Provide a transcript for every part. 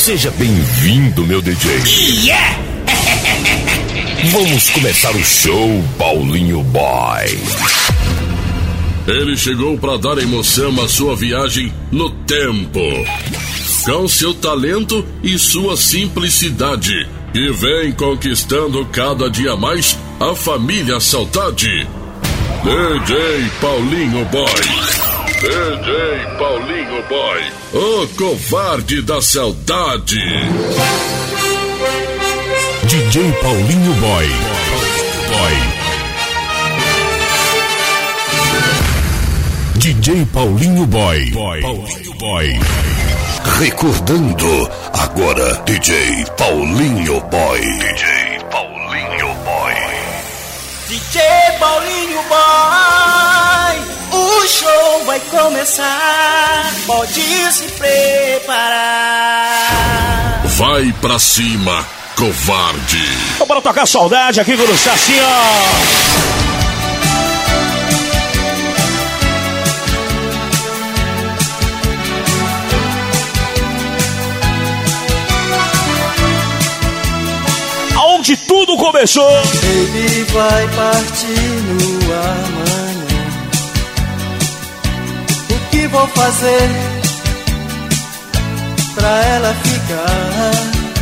Seja bem-vindo, meu DJ. Yeah! Vamos começar o show, Paulinho Boy. Ele chegou para dar emoção à sua viagem no tempo. Com seu talento e sua simplicidade, e vem conquistando cada dia mais a família Saudade. DJ Paulinho Boy. DJ Paulinho Boy, o covarde da saudade. DJ Paulinho Boy. DJ Paulinho Boy. Paulinho Boy. Recordando agora, DJ Paulinho Boy. DJ Paulinho Boy. DJ Paulinho Boy, o show vai começar, pode se preparar. Vai pra cima, covarde. Bora tocar saudade aqui, Guruçá, assim, ó. Onde tudo começou. Baby vai partir no amanhã. O que vou fazer pra ela ficar?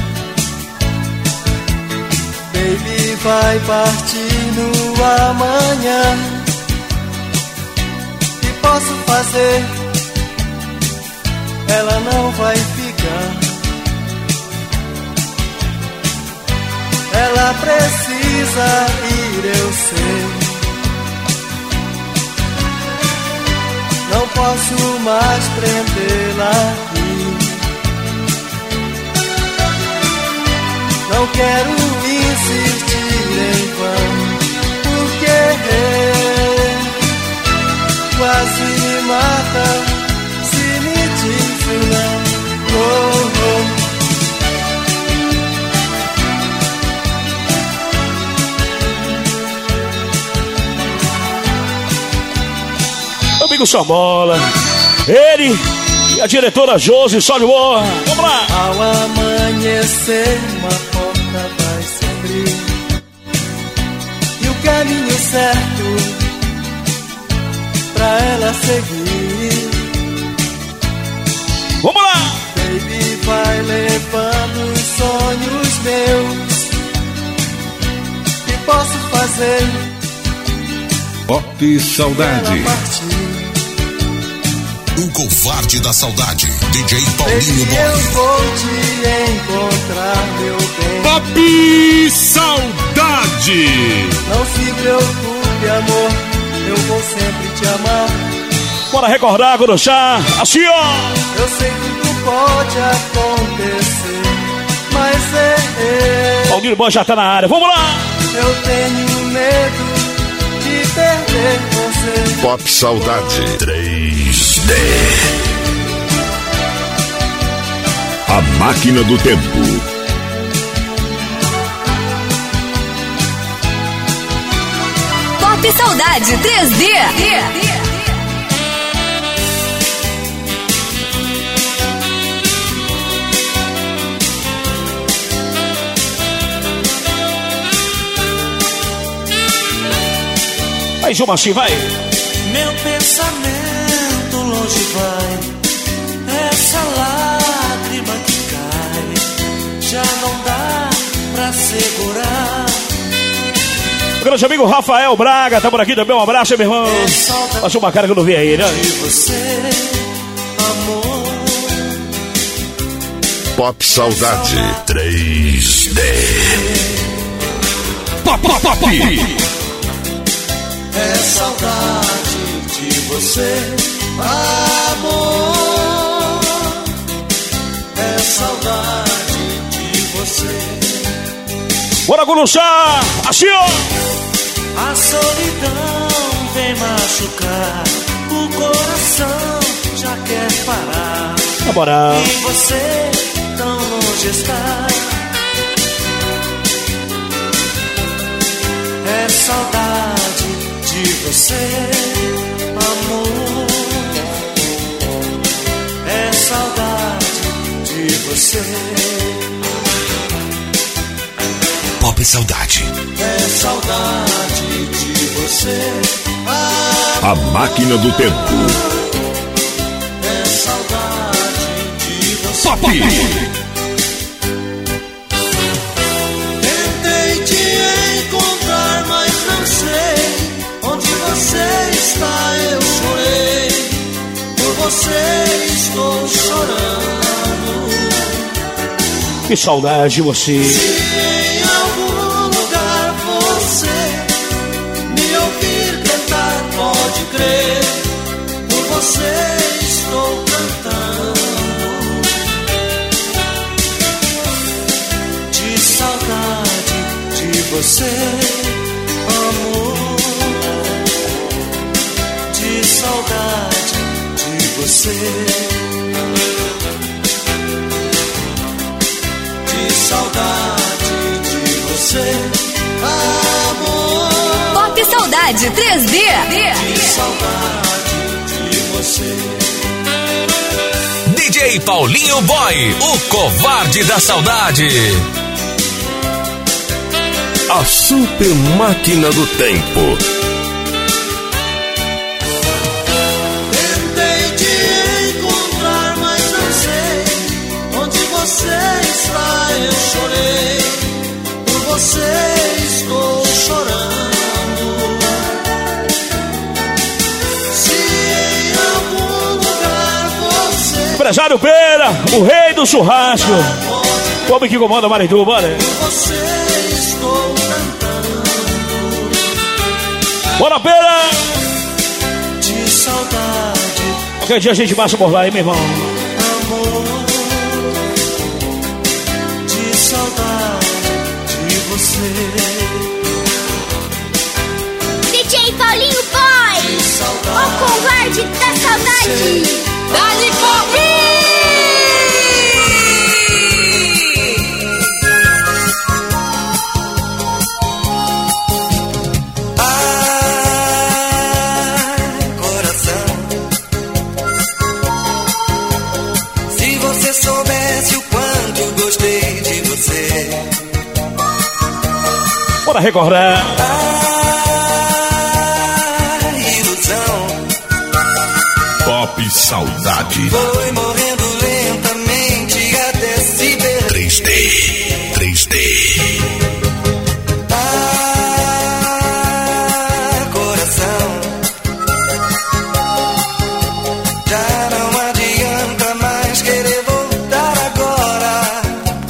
Baby vai partir no amanhã. O que posso fazer? Ela não vai ficar. Ela precisa ir, eu sei. Não posso mais prendê-la aqui. Não quero insistir em vão, porque quase me mata se me diz não. Oh, oh. Amigo Samola, ele e a diretora Josi, só de boa. Vamos lá! Ao amanhecer uma porta vai se abrir e o caminho certo pra ela seguir. Vamos lá! Baby vai levando os sonhos meus. O que posso fazer? Pop Saudade. O covarde da saudade, DJ Paulinho Boy. Eu vou te encontrar, meu bem. Pop Saudade. Não se preocupe, amor, eu vou sempre te amar. Bora recordar, Guruxá, assim, ó. Eu sei que tudo pode acontecer, mas Paulinho Boy já tá na área, vamos lá. Eu tenho medo de perder você. Pop Saudade 3D. A máquina do tempo. Pop Saudade 3D. Mais uma assim, vai. Meu pensamento longe vai, essa lágrima que cai, já não dá pra segurar. O grande amigo Rafael Braga tá por aqui também, um abraço, meu irmão. Passou uma cara que eu não vi aí, né? De você, amor. Pop Saudade 3D. Pop. É saudade de você, amor. É saudade de você. Bora, Guruxá! Assim, ó! A solidão vem machucar, o coração já quer parar. Bora! E você tão longe está. É saudade de você, amor. É saudade de você. você. Pop Saudade. É saudade de você. A máquina do tempo. É saudade de você. Pop. Tentei te encontrar, mas não sei onde você está. Eu chorei, por você estou chorando. Que saudade de você. Se em algum lugar você me ouvir cantar, pode crer, por você estou cantando. De saudade de você, amor. De saudade de você. De saudade de você, amor. Pop Saudade 3D. De saudade de você. DJ Paulinho Boy, o covarde da saudade. A super máquina do tempo. Tentei te encontrar, mas não sei onde você está. Eu chorei, por você estou chorando. Se em algum lugar você Empresário Pera, o rei do churrasco. O homem que comanda Marituba, né? por você estou cantando. Bora, Pera! De saudade, Qualquer dia a gente passa por lá, hein, meu irmão? amor. De saudade de você. DJ Paulinho Boy, De saudade. o covarde da saudade. Dali Ai, coração, se você soubesse o quanto gostei de você. Bora recordar. Ai, ilusão, Pop Saudade. foi morrendo lentamente até se perder. 3D. Ah, coração, já não adianta mais querer voltar agora.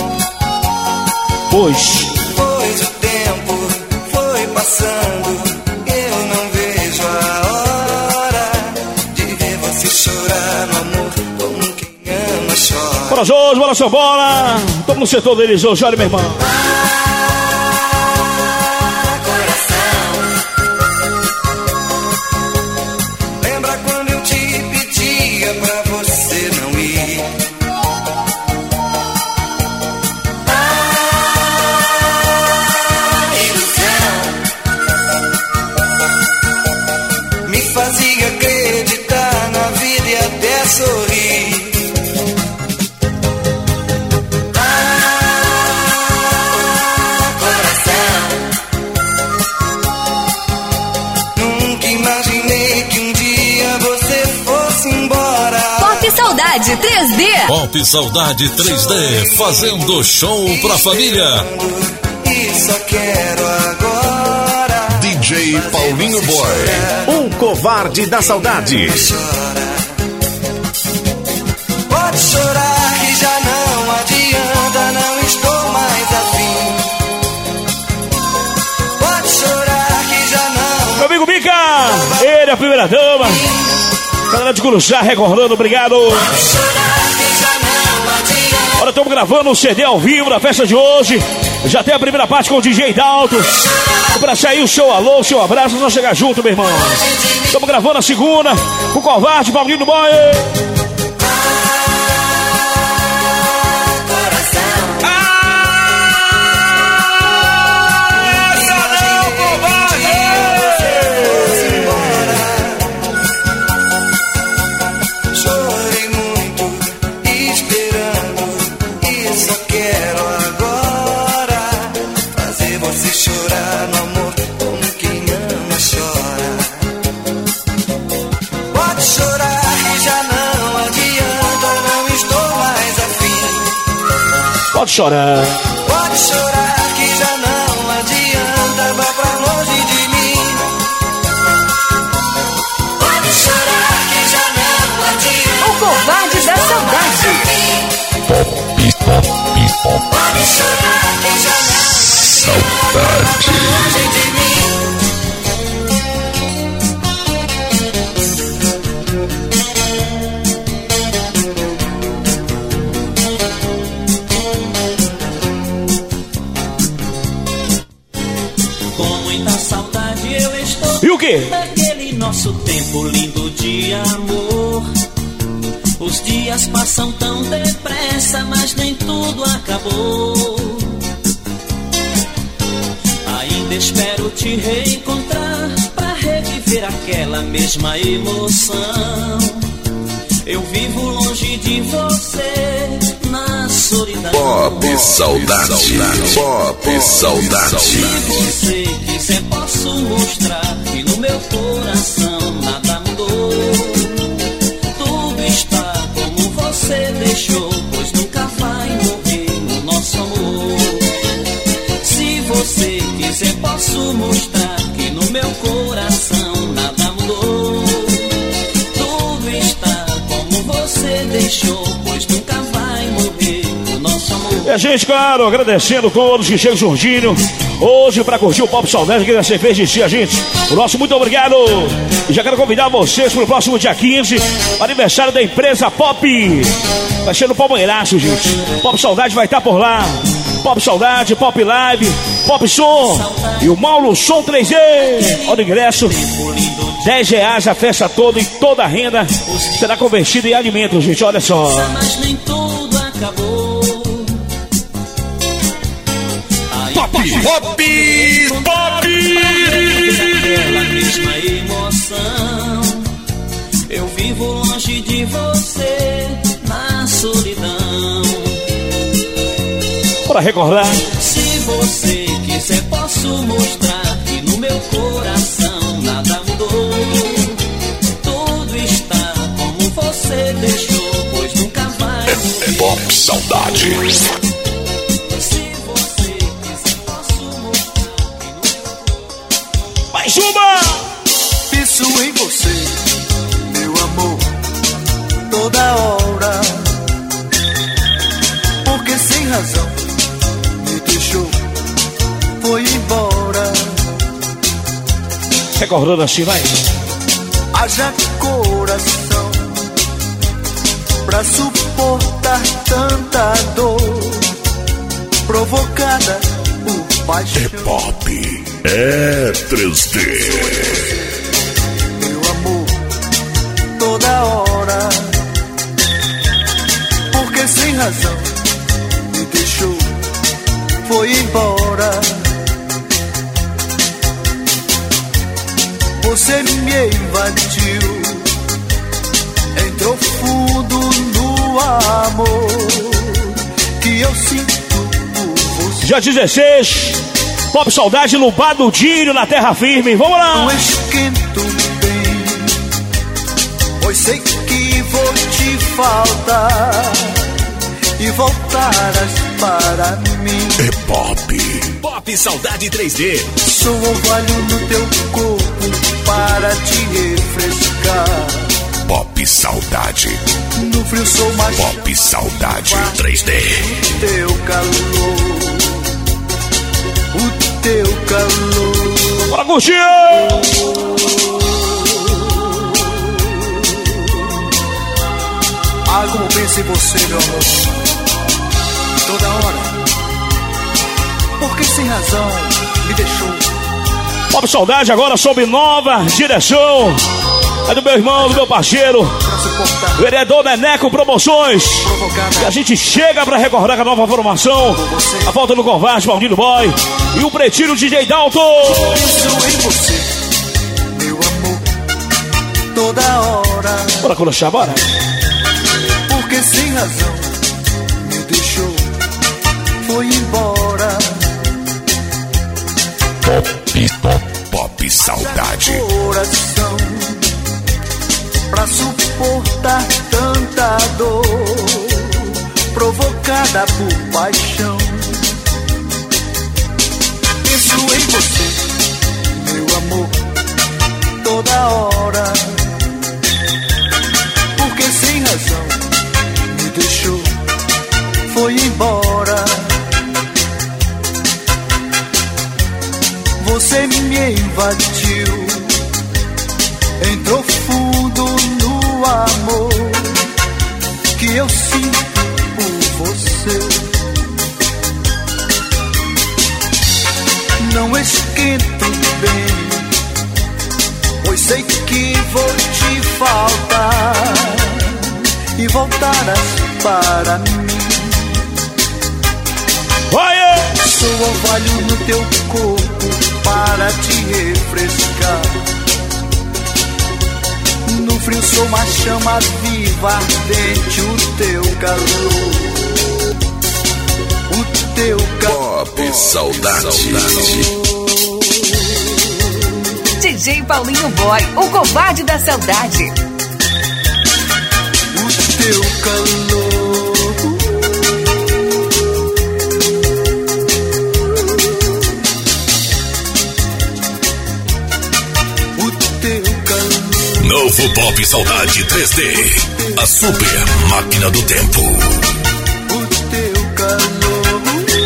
Pois. Pois o tempo foi passando, eu não vejo a hora de ver você chorar no amor como quem ama chora. Bora, Jorge, bora, seu bola. Tamo no setor deles hoje, olha, meu irmão. Ah, coração, lembra quando eu te pedia pra você não ir? Ah, ilusão, me fazia acreditar na vida e até sorrir. Ah, coração, nunca imaginei que um dia você fosse embora. Pop Saudade 3D. Pop Saudade 3D, fazendo show pra família. E só quero agora DJ Paulinho Boy. O covarde da saudade. chora. Pode chorar que já não adianta, não estou mais afim. Pode chorar que já não. Meu amigo Mica, ele é a primeira dama. Galera de Curuçá, recordando, obrigado. Pode chorar que já não adianta. Olha, estamos gravando um CD ao vivo na festa de hoje. Já tem a primeira parte com o DJ Dalto. Pra sair o seu alô, o seu abraço, nós chegar junto, meu irmão. Estamos gravando a segunda com o covarde Paulinho Boy. Chorei muito, esperando você chorar no amor como quem ama chora. Pode chorar que já não adianta, não estou mais afim. Pode chorar. Pode chorar que já não adianta, vá pra longe de mim. Pode chorar que já não adianta. O covarde da saudade. Pode chorar que já não adianta, vá pra longe de mim. E o quê? Daquele nosso tempo lindo de amor. Os dias passam tão depressa, mas nem tudo acabou. Ainda espero te reencontrar pra reviver aquela mesma emoção. Eu vivo longe de você na solidão. Pop Saudade. Pop Saudade. Se você quiser posso mostrar que no meu coração nada mudou. Tudo está como você deixou, pois nunca vai morrer o nosso amor. Se você quiser posso mostrar que no meu coração nada mudou. Tudo está como você deixou, pois nunca vai morrer o nosso amor. E a gente, claro, agradecendo todos que chegam surgindo hoje pra curtir o Pop Saudade que você fez de a gente. O nosso muito obrigado. E já quero convidar vocês pro próximo dia 15, aniversário da empresa Pop. Vai ser no Palmeiraço, gente. Pop Saudade vai estar por lá. Pop Saudade, Pop Live, Pop Som e o Mauro Som 3D. Olha o ingresso, R$10 a festa toda e toda a renda será convertida em alimentos, gente. Olha só. Mas nem tudo acabou. Pop! Aquela mesma emoção. Eu vivo longe de você na solidão. Para recordar. Se você quiser posso mostrar que no meu coração nada mudou. Tudo está como você deixou, pois nunca vai morrer. Pop Saudade. Mais uma! Penso em você, meu amor, toda hora. Porque sem razão me deixou, foi embora. Recordando assim, vai. Haja coração pra suportar tanta dor provocada por paixão. Pop. É 3D. Meu amor, toda hora. Porque sem razão me deixou, foi embora. Você me invadiu, entrou fundo no amor que eu sinto por você. Dia 16, Pop Saudade no Bar do Dinho, na Terra Firme. Vamos lá! Não esquento bem, pois sei que vou te faltar e voltarás para mim. É Pop. Pop Saudade 3D. Sou orvalho no teu corpo para te refrescar. Pop Saudade. No frio sou mais Pop Saudade 3D. teu calor, o teu calor. Bora curtir! Ah, como penso em você, meu amor, toda hora. Porque sem razão me deixou. Pop Saudade agora sob nova direção. É do meu irmão, do meu parceiro, vereador Neneco Promoções. E a gente chega pra recordar com a nova formação. A volta do Covarde, Maldito Boy e o Pretinho DJ Dalton. Penso em você, meu amor, toda hora. Bora colocar, bora. Porque sem razão me deixou, foi embora. Pop Saudade. Coração pra suportar tanta dor provocada por paixão. Penso em você, meu amor, toda hora, porque sem razão me deixou, foi embora. Você me invadiu, entrou fundo no amor que eu sinto por você. Não esquento bem, pois sei que vou te faltar e voltarás para mim. Sou orvalho no teu corpo para te refrescar. No frio sou uma chama viva, ardente o teu calor. O teu calor. Pop Saudade. DJ Paulinho Boy, o covarde da saudade. O teu calor. Novo Pop Saudade 3D, a super máquina do tempo. O teu calor.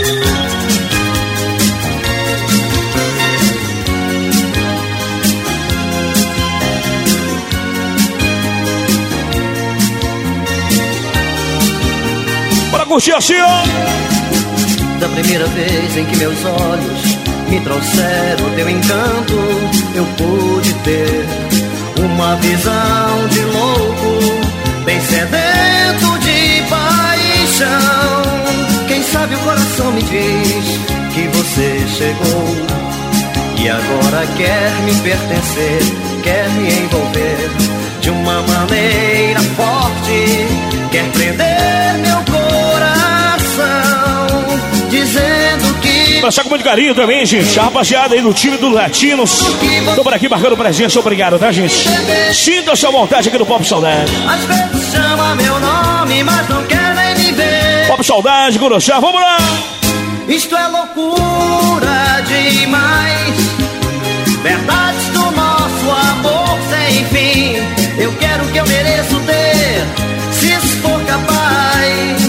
Bora curtir assim, ó. Da primeira vez em que meus olhos me trouxeram o teu encanto, eu pude ter uma visão de louco, bem sedento de paixão. Quem sabe o coração me diz que você chegou e agora quer me pertencer, quer me envolver de uma maneira forte, quer prender meu coração, dizendo que... Passar com muito carinho também, gente. A rapaziada aí do time do Latinos. Tô por aqui marcando presença. Obrigado, tá, gente? Sinta-se à vontade aqui no Pop Saudade. Às vezes chama meu nome, mas não quer nem me ver. Pop Saudade, Guruxá, vamos lá! Isto é loucura demais. Verdades do nosso amor sem fim. Eu quero o que eu mereço ter, se for capaz.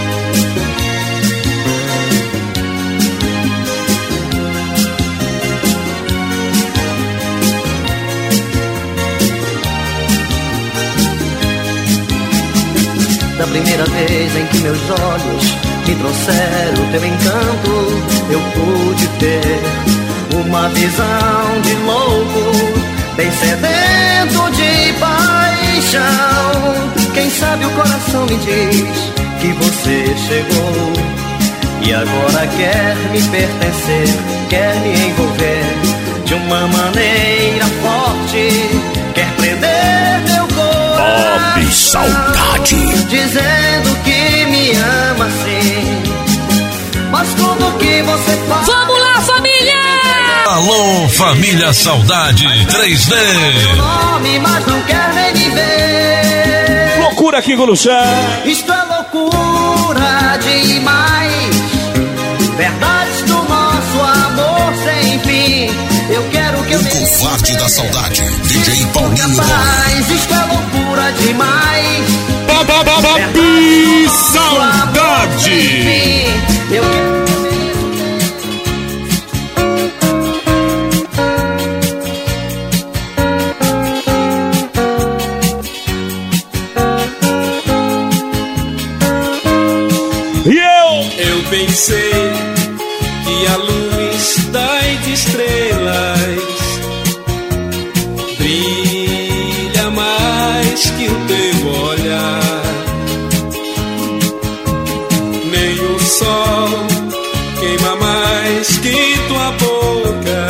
Da primeira vez em que meus olhos me trouxeram o teu encanto, eu pude ter uma visão de louco, bem sedento de paixão. Quem sabe o coração me diz que você chegou e agora quer me pertencer, quer me envolver de uma maneira forte, quer prender meu coração. Pop Saudade. Dizendo que me ama sim, mas tudo que você faz... Vamos lá, família! Alô, família Saudade 3D. Meu nome, mas não quer nem me ver. Loucura aqui, Guruxá. Isto é loucura demais. Verdades do nosso amor sem fim. Eu quero que eu... O covarde da saudade, DJ Paulinho Boy. Rapaz, isto é loucura demais. Pop Saudade. Eu quero... Eu pensei que a luz das estrelas brilha mais que o teu olhar. Nem o sol queima mais que tua boca.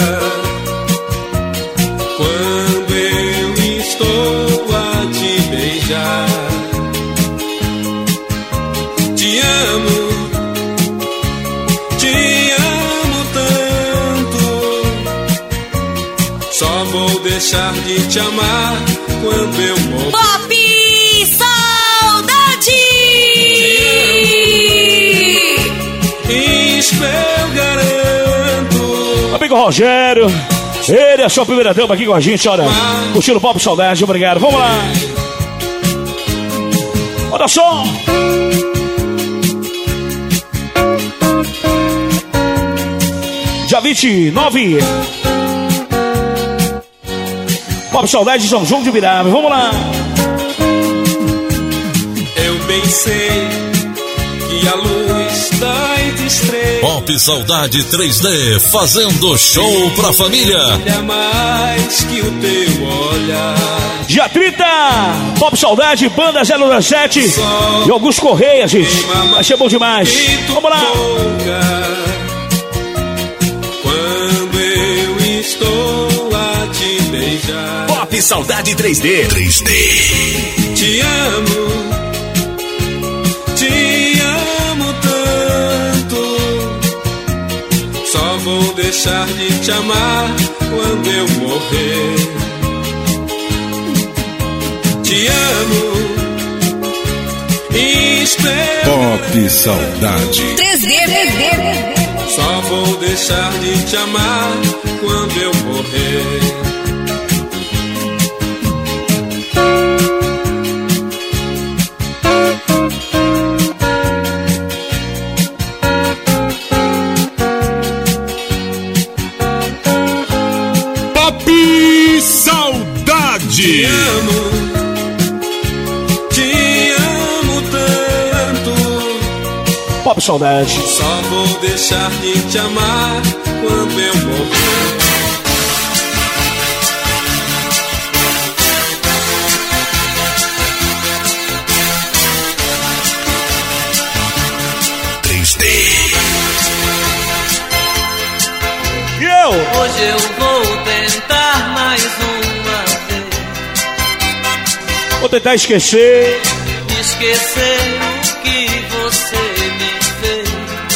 Quando eu estou a te beijar, te amo tanto. Só vou deixar de te amar quando eu morrer. Pop Saudade! Isso eu garanto. Amigo Rogério, ele é a sua primeira dama aqui com a gente, olha. Curtindo Pop Saudade, obrigado. Vamos lá. Olha só. Dia 29. Pop Saudade de São João de Viraba. Vamos lá. Eu bem sei que a luz das estrelas Pop Saudade 3D, fazendo show pra família. brilha mais que o teu olhar. Dia 30, Pop Saudade, Banda 007 e Augusto Correia, gente. Vai ser bom demais. Vamos lá. Quando eu estou a te beijar. Pop Saudade 3D. 3D. Te amo tanto. Só vou deixar de te amar quando eu morrer. Te amo. Espero. Pop Saudade 3D. Só vou deixar de te amar quando eu morrer. Pop Saudade. Te amo tanto. Pop Saudade. Só vou deixar de te amar quando eu morrer. E eu? Hoje eu vou tentar mais uma vez. Vou tentar esquecer. Esquecer o que você me fez.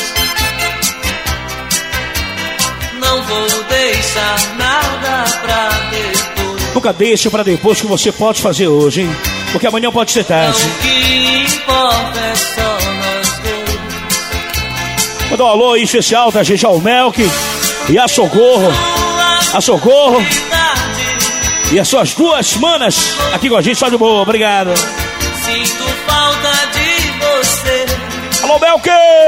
Não vou deixar nada pra depois. Nunca deixe pra depois que você pode fazer hoje, hein? Porque amanhã pode ser tarde. O que importa é só nós dois. Mandar um alô aí especial da gente ao Melk e a Socorro. A Socorro e as suas duas manas aqui com a gente, só de boa, obrigado. Sinto falta de você. Alô, Melk!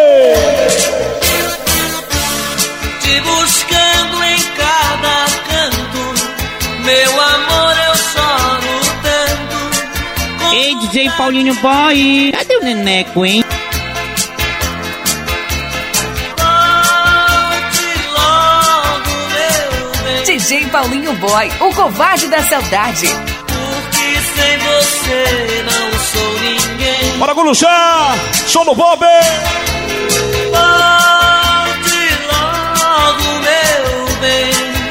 Te buscando em cada canto. Meu amor, eu choro tanto. Ei, DJ Paulinho Boy, cadê o neneco, hein? DJ Paulinho Boy, o covarde da saudade. Porque sem você não sou ninguém. Bora, Guluxá! Som no Bob! Volte logo, meu bem.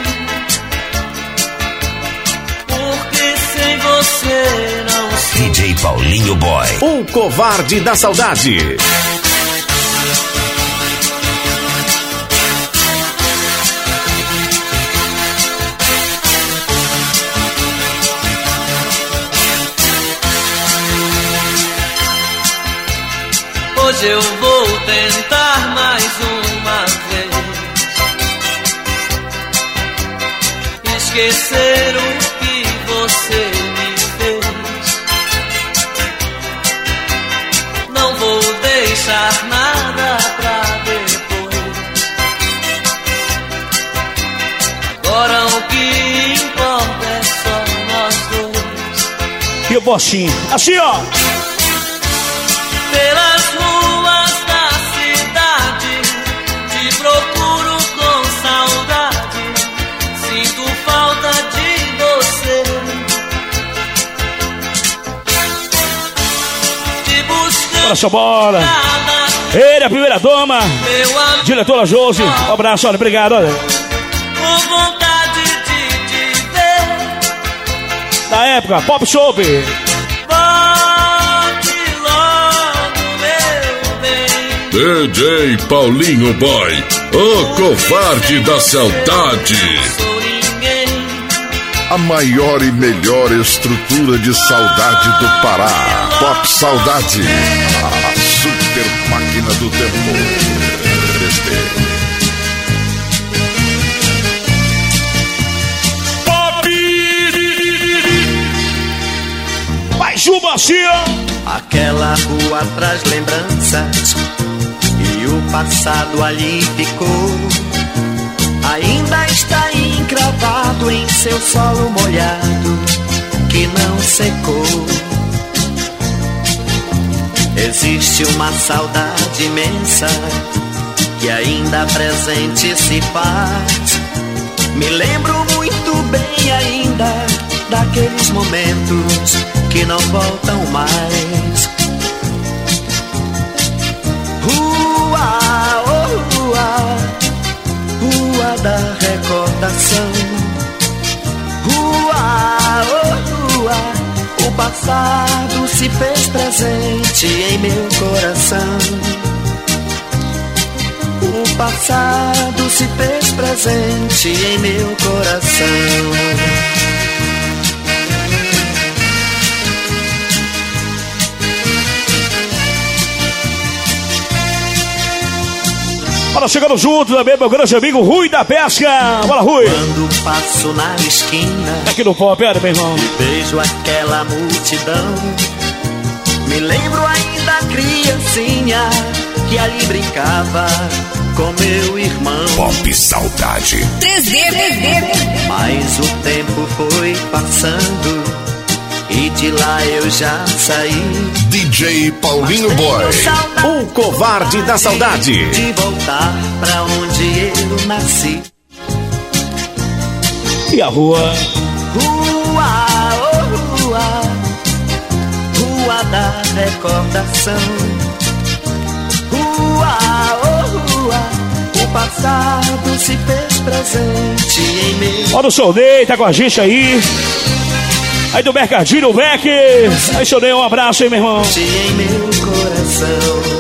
Porque sem você não sou. DJ Paulinho Boy. O covarde da saudade. Hoje eu vou tentar mais uma vez. Esquecer o que você me fez. Não vou deixar nada pra depois. Agora o que importa é só nós dois. E o Bochinho, assim ó. Pelas ruas da cidade, te procuro com saudade. Sinto falta de você. Te buscando. Bora, sua bola. Ele, a primeira dama. Diretora Josi. Um abraço, olha, obrigado, olha. Com vontade de te ver. Na época, Pop Shop. DJ Paulinho Boy, o covarde da saudade. Sou ninguém. A maior e melhor estrutura de saudade do Pará. Pop Saudade. A super máquina do tempo. 3D. Pop! Mais uma assim, Aquela rua traz lembranças e o passado ali ficou. Ainda está encravado em seu solo molhado que não secou. Existe uma saudade imensa que ainda presente se faz. Me lembro muito bem ainda daqueles momentos que não voltam mais. Rua, oh rua, rua da recordação. Rua, oh rua, o passado se fez presente em meu coração. O passado se fez presente em meu coração. Bora chegando junto também, meu grande amigo Rui da Pesca. Bora, Rui. Quando passo na esquina, aqui no pop, olha, meu irmão, e vejo aquela multidão, me lembro ainda criancinha que ali brincava com meu irmão. Pop Saudade. 3D. Mas o tempo foi passando e de lá eu já saí. DJ Paulinho Boy, o covarde da saudade. De voltar pra onde eu nasci. E a rua? Rua, oh rua, rua da recordação. Rua, oh rua, o passado se fez presente em meu. Olha o Sornei, tá com a gente aí. Aí do Mercadinho, o Beck. Aí, Sornei, um abraço aí, meu irmão. Em meu coração.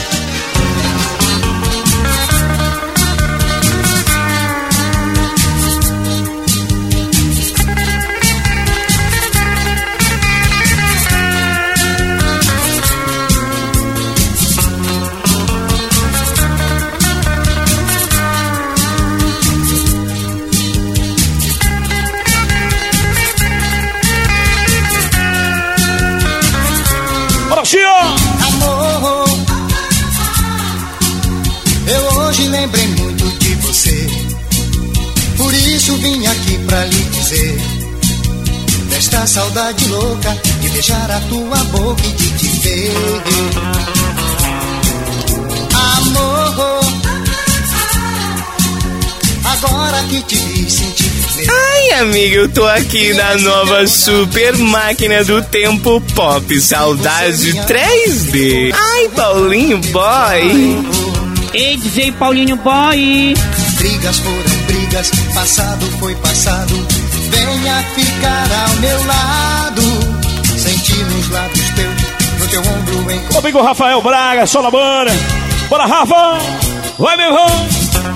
Amor, eu hoje lembrei muito de você, por isso vim aqui pra lhe dizer desta saudade louca de beijar a tua boca e de te ver. Amor, agora que te vi senti. Ai, amigo, eu tô aqui na nova super máquina do tempo Pop Saudade 3D. Ai, Paulinho Boy. Ei, DJ Paulinho Boy. Brigas foram brigas, passado foi passado. Venha ficar ao meu lado, sentir nos lábios teus, no teu ombro em. Meu amigo Rafael Braga, só na banda. Bora, Rafa! Vai, meu irmão!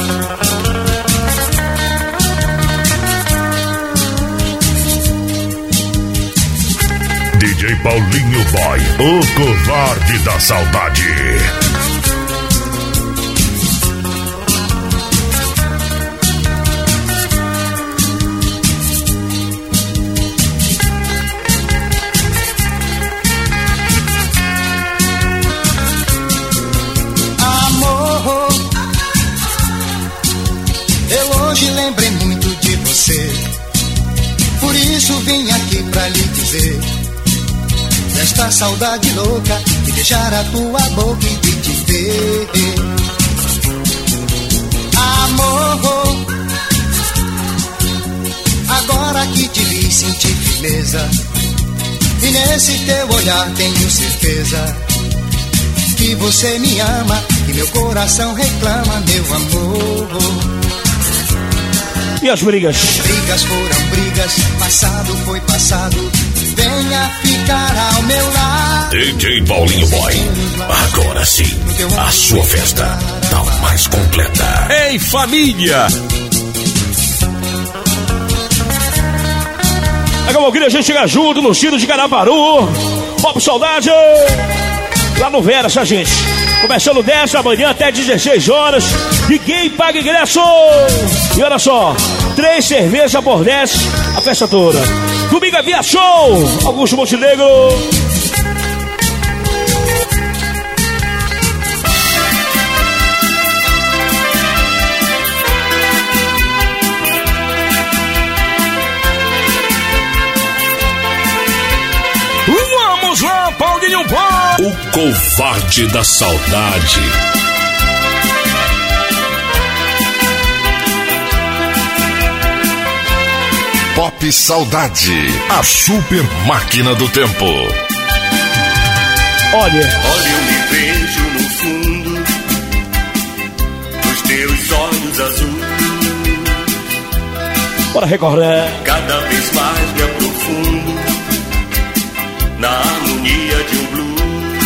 DJ Paulinho Boy, o covarde da saudade. Amor, eu hoje lembrei muito de você, por isso vim aqui pra lhe dizer desta saudade louca de beijar a tua boca e de te ver. Amor, agora que te vi senti firmeza, e nesse teu olhar tenho certeza que você me ama e meu coração reclama, meu amor. E as brigas? Brigas foram brigas, passado foi passado. Venha ficar ao meu lado. DJ Paulinho Boy, agora sim, a sua festa tá mais completa. Ei, família! Daqui a pouquinho a gente chega junto no Tiro de Caraparu. Pop Saudade. Lá no Vera, essa gente. Começando 10 da manhã até 16 horas. Ninguém paga ingresso. E olha só, 3 cervejas por 10, a festa toda. Domingo é Via Show. Augusto Montenegro. Vamos lá, Paulinho Boy. O covarde da saudade. Pop Saudade, a super máquina do tempo. Olha, eu me vejo no fundo dos teus olhos azuis. Bora recordar. Cada vez mais me aprofundo na harmonia de um blues.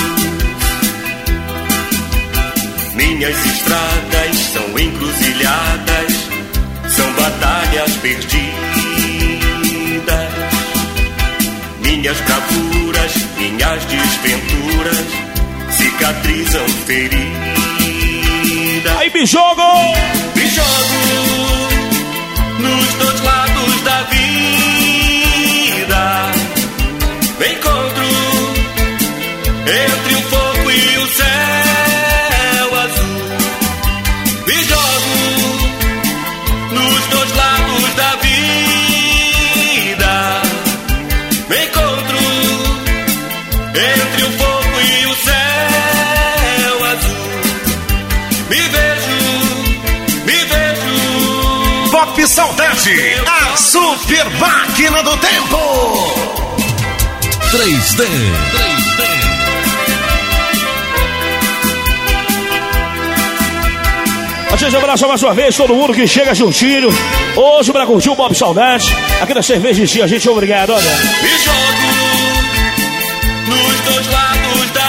Minhas estradas são encruzilhadas, são batalhas perdidas. Minhas bravuras, minhas desventuras cicatrizam feridas. Aí me jogo nos dois lados da vida. Me encontro entre o fogo e o céu azul. Me jogo nos dois lados da vida. Me encontro entre o fogo e o céu azul. Me vejo. Pop Saudade, a super máquina do tempo. 3D. A gente abraça mais uma vez todo mundo que chega juntinho hoje pra curtir o Pop Saudade aqui na Cerveja. A gente, obrigado, olha. Me jogo nos dois lados da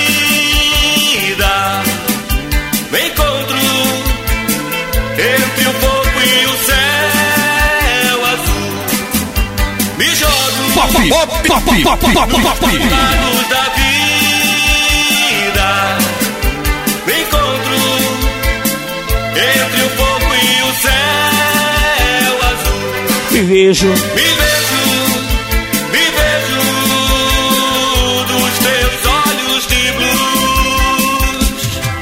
vida. Me encontro entre o fogo e o céu azul. Me jogo nos dois lados da vida. Me encontro entre o fogo e o céu azul. Me vejo dos teus olhos de blues.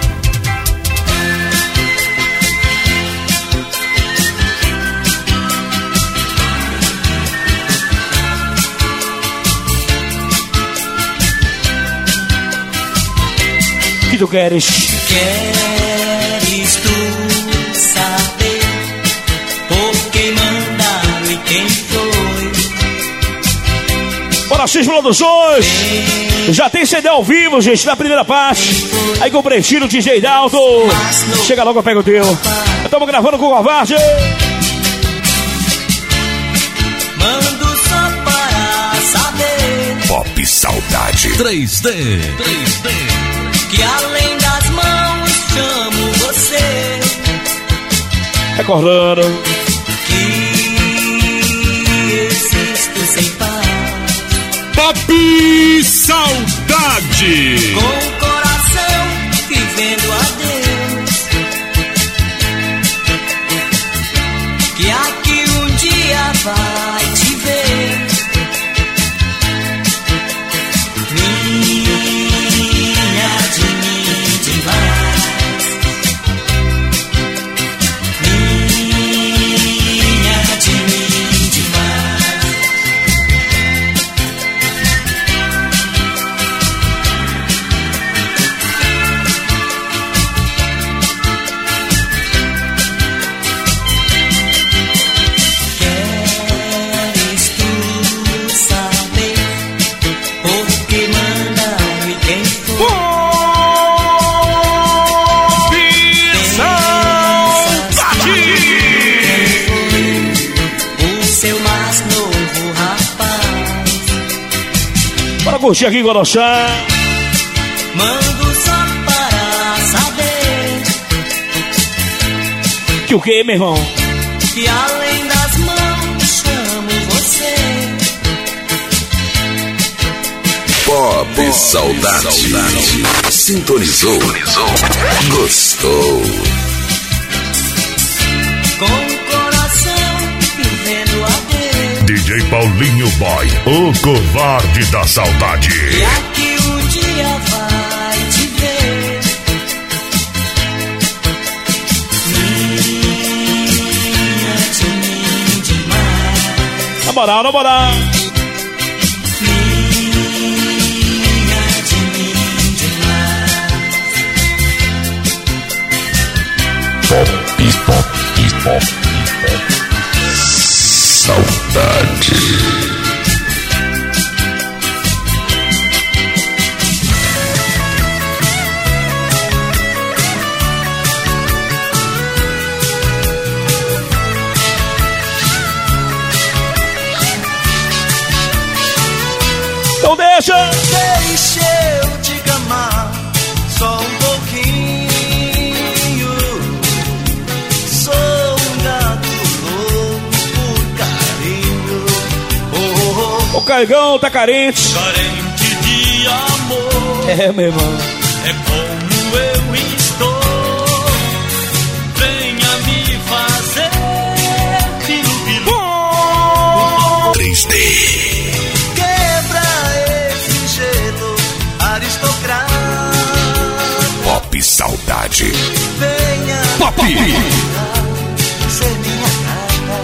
O que tu queres? Queres tu saber por quem mandaram e quem foi? Bora, X Produções. Já tem CD ao vivo, gente, na primeira parte. Aí com o Pretinho, DJ Dalto. Chega logo, pega o teu. Estamos gravando com o Covarde. Mando só para saber Pop Saudade. 3D. que além das mãos chamo você. Recordando que existo sem paz. Pop Saudade. Com o coração vivendo a Deus. Que aqui um dia vai te ver. Minha de mim demais. Minha de mim demais. Queres tu saber por que mandaram e quem foi? O seu mais novo rapaz. Bora curtir aqui em Guaraxá. Mando só para saber Que o que, meu irmão? que além das mãos chamo você. Pop Saudade. Sintonizou. Gostou. Com o coração vivendo a Deus. DJ Paulinho Boy, o covarde da saudade. E aqui um dia vai te ver. Minha de mim demais. Na moral. Minha de mim demais. Pop. Saudade. Então deixa eu te amar só um pouquinho. Sou um gato louco por carinho. O Caigão tá carente. Carente de amor. É, meu irmão. É como eu estou. Venha me fazer bilu-bilu. 3D. Quebra esse gelo aristocrata. Pop Saudade. Venha Pop. ser minha gata.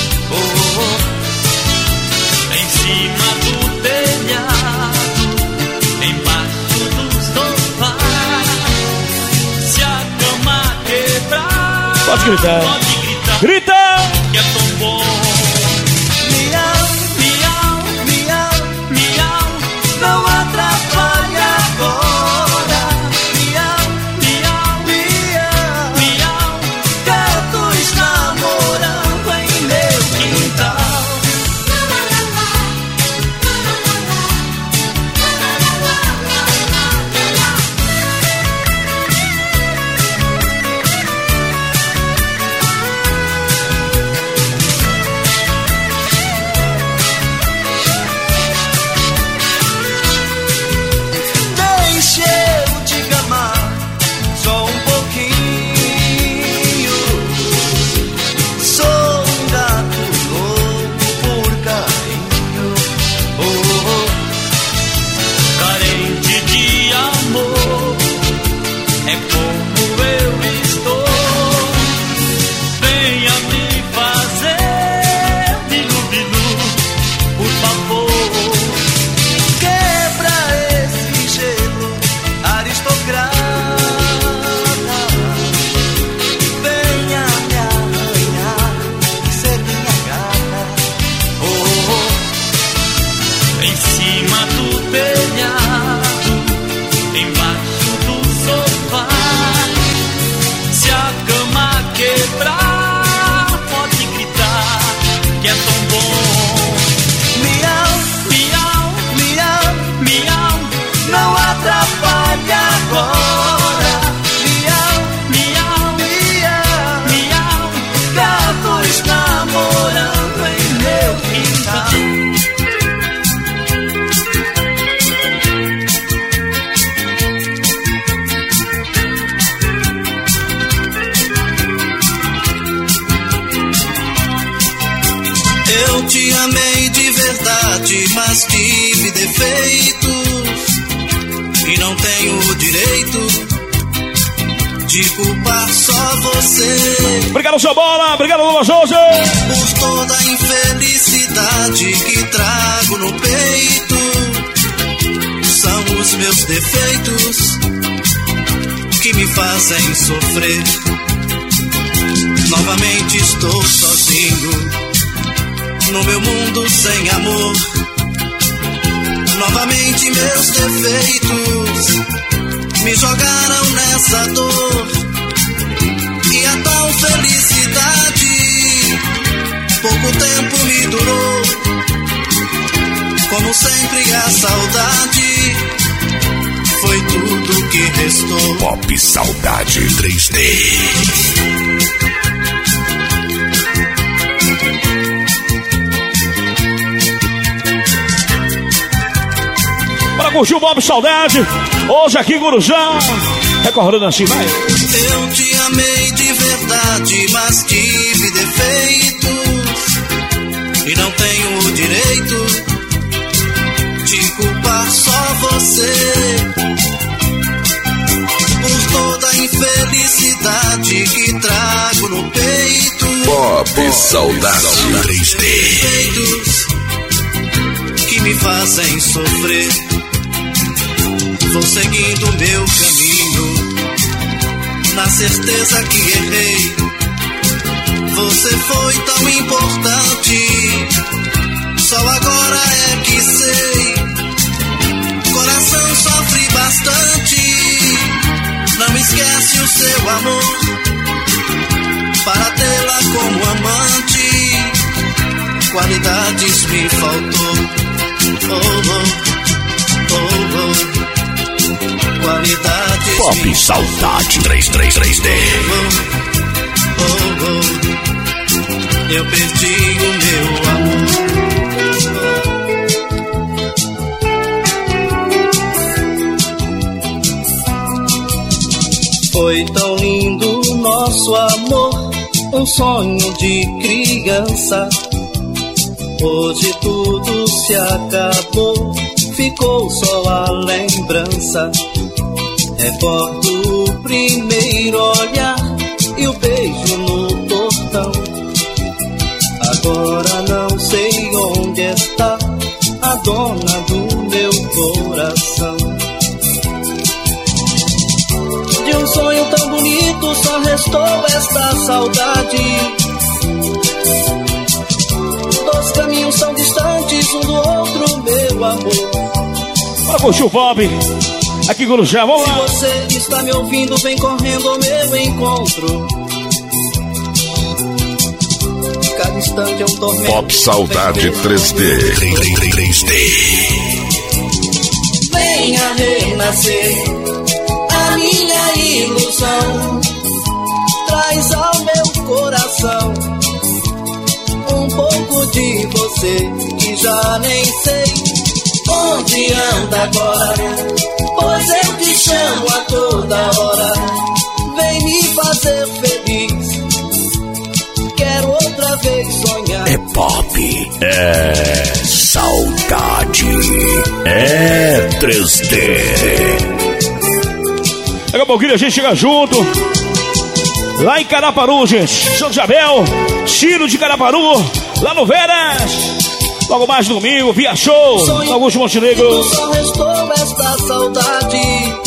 Em cima do telhado, embaixo do sofá. Se a cama quebrar, Pode gritar. Grita! Que é tão bom. Miau, miau, miau, miau. Não atrapalha agora. Miau, miau, miau, miau. Gatos namorando em meu quintal. Deixa eu te amar só um pouquinho. Sou um gato louco por carinho. Carente de amor. É como eu estou. Venha me fazer bilu-bilu, por favor. Quebra esse gelo aristocrata. Venha me arranhar e ser minha gata. Em cima do telhado, embaixo do sofá. Se a cama quebrar, pode gritar que é tão bom. Miau, Miau, miau, miau, não atrapalha agora. Miau, miau, miau, miau. gatos namorando em meu quintal. Eu te amei de verdade, mas tive defeitos e não tenho o direito de culpar só você. Obrigado, seu Bola. Obrigado, Lula Jorge. Por toda a infelicidade que trago no peito. São os meus defeitos que me fazem sofrer. Novamente estou sozinho no meu mundo sem amor. Novamente meus defeitos me jogaram nessa dor. E a tal felicidade pouco tempo me durou. Como sempre a saudade foi tudo que restou. Pop Saudade 3D. curtir o Bob Saudade. Hoje aqui em Gurujá. Recordando assim, vai. Eu te amei de verdade, mas tive defeitos. E não tenho o direito de culpar só você por toda a infelicidade que trago no peito. Bob Saudade 3D. Defeitos que me fazem sofrer. Vou seguindo meu caminho, na certeza que errei. Você foi tão importante, só agora é que sei. Coração sofre bastante, não esquece o seu amor. Para tê-la como amante, qualidades me faltou. Qualidades Bob Saudade 3D. Eu perdi o meu amor. Foi tão lindo nosso amor, um sonho de criança. Hoje tudo se acabou, ficou só a lembrança. Recordo o primeiro olhar e o beijo no portão. Agora não sei onde está a dona do meu coração. De um sonho tão bonito só restou esta saudade. Dois caminhos são distantes um do outro, meu amor. Bora curtir o Bob aqui em Gurujá, vamos lá. Se você está me ouvindo, vem correndo ao meu encontro. Cada instante é um tormento. Bob Saudade 3D. Venha renascer a minha ilusão. Traz ao meu coração um pouco de você que já nem sei onde anda agora. Pois eu te chamo a toda hora. Vem me fazer feliz. Quero outra vez sonhar. É Bob, é saudade, é 3D. Daqui a pouquinho a gente chega junto. Lá em Caraparu, gente. São Isabel, Chino de Caraparu, lá no Veras. Logo mais domingo, via show, Augusto Montenegro. Só restou esta saudade.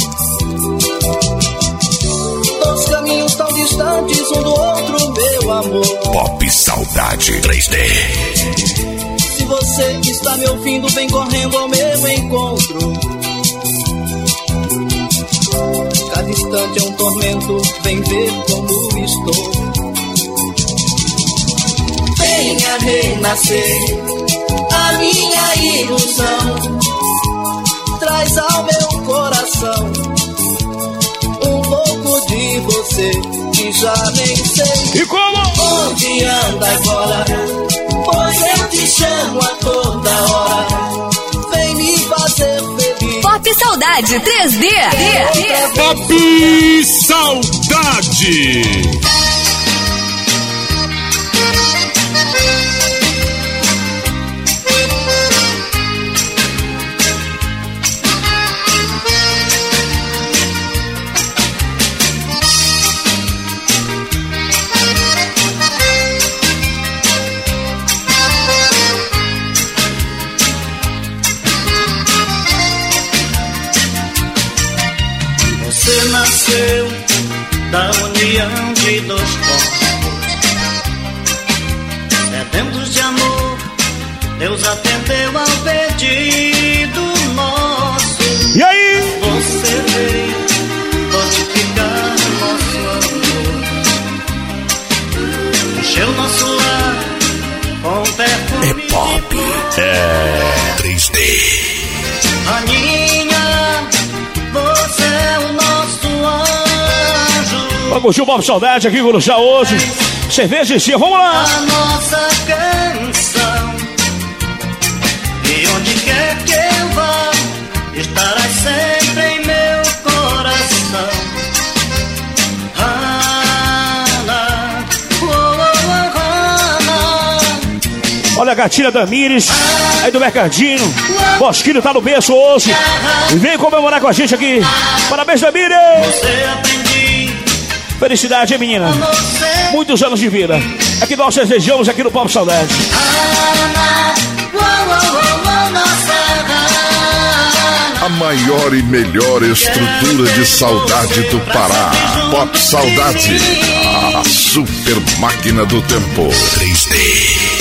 Dois caminhos tão distantes um do outro, meu amor. Bob Saudade 3D. Se você está me ouvindo, vem correndo ao meu encontro. Cada instante é um tormento, vem ver como estou. Venha renascer a minha ilusão. Traz ao meu coração um pouco de você que já nem sei. E como? Onde anda agora? Pois eu te chamo a toda hora. Vem me fazer feliz. Bob Saudade 3D. Bob Saudade. Você nasceu da união de dois corpos, sedentos de amor. Deus atendeu ao pedido nosso. E aí? Você veio fortificar nosso amor, encheu nosso lar com perfume. É Bob, é 3D. Aninha, você é o nosso anjo. Vamos curtir o Bob Saudade aqui em Gurujá hoje. Cerveja e cia, vamos lá. A nossa canção. E onde quer que eu vá, está da gatinha Damires, aí do Mercadinho. Bosquinho tá no berço hoje. E vem comemorar com a gente aqui. Parabéns, Damires! Felicidade, hein, menina? Muitos anos de vida. É que nós desejamos aqui no Pop Saudade. A maior e melhor estrutura de saudade do Pará. Pop Saudade. A super máquina do tempo. 3D.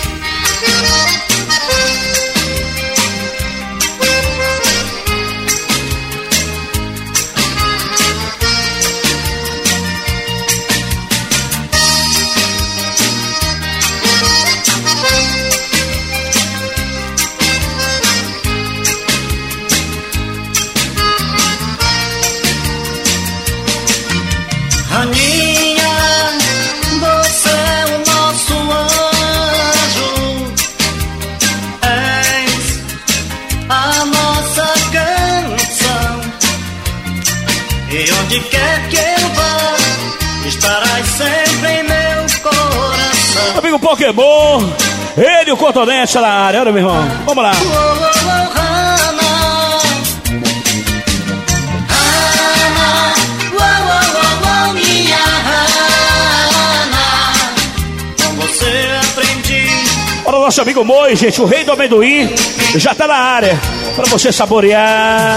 Amigo Pokémon, ele e o Cotonete na área, olha, meu irmão. Vamos lá. Olha o nosso amigo Moi, gente, o rei do amendoim, já tá na área, pra você saborear.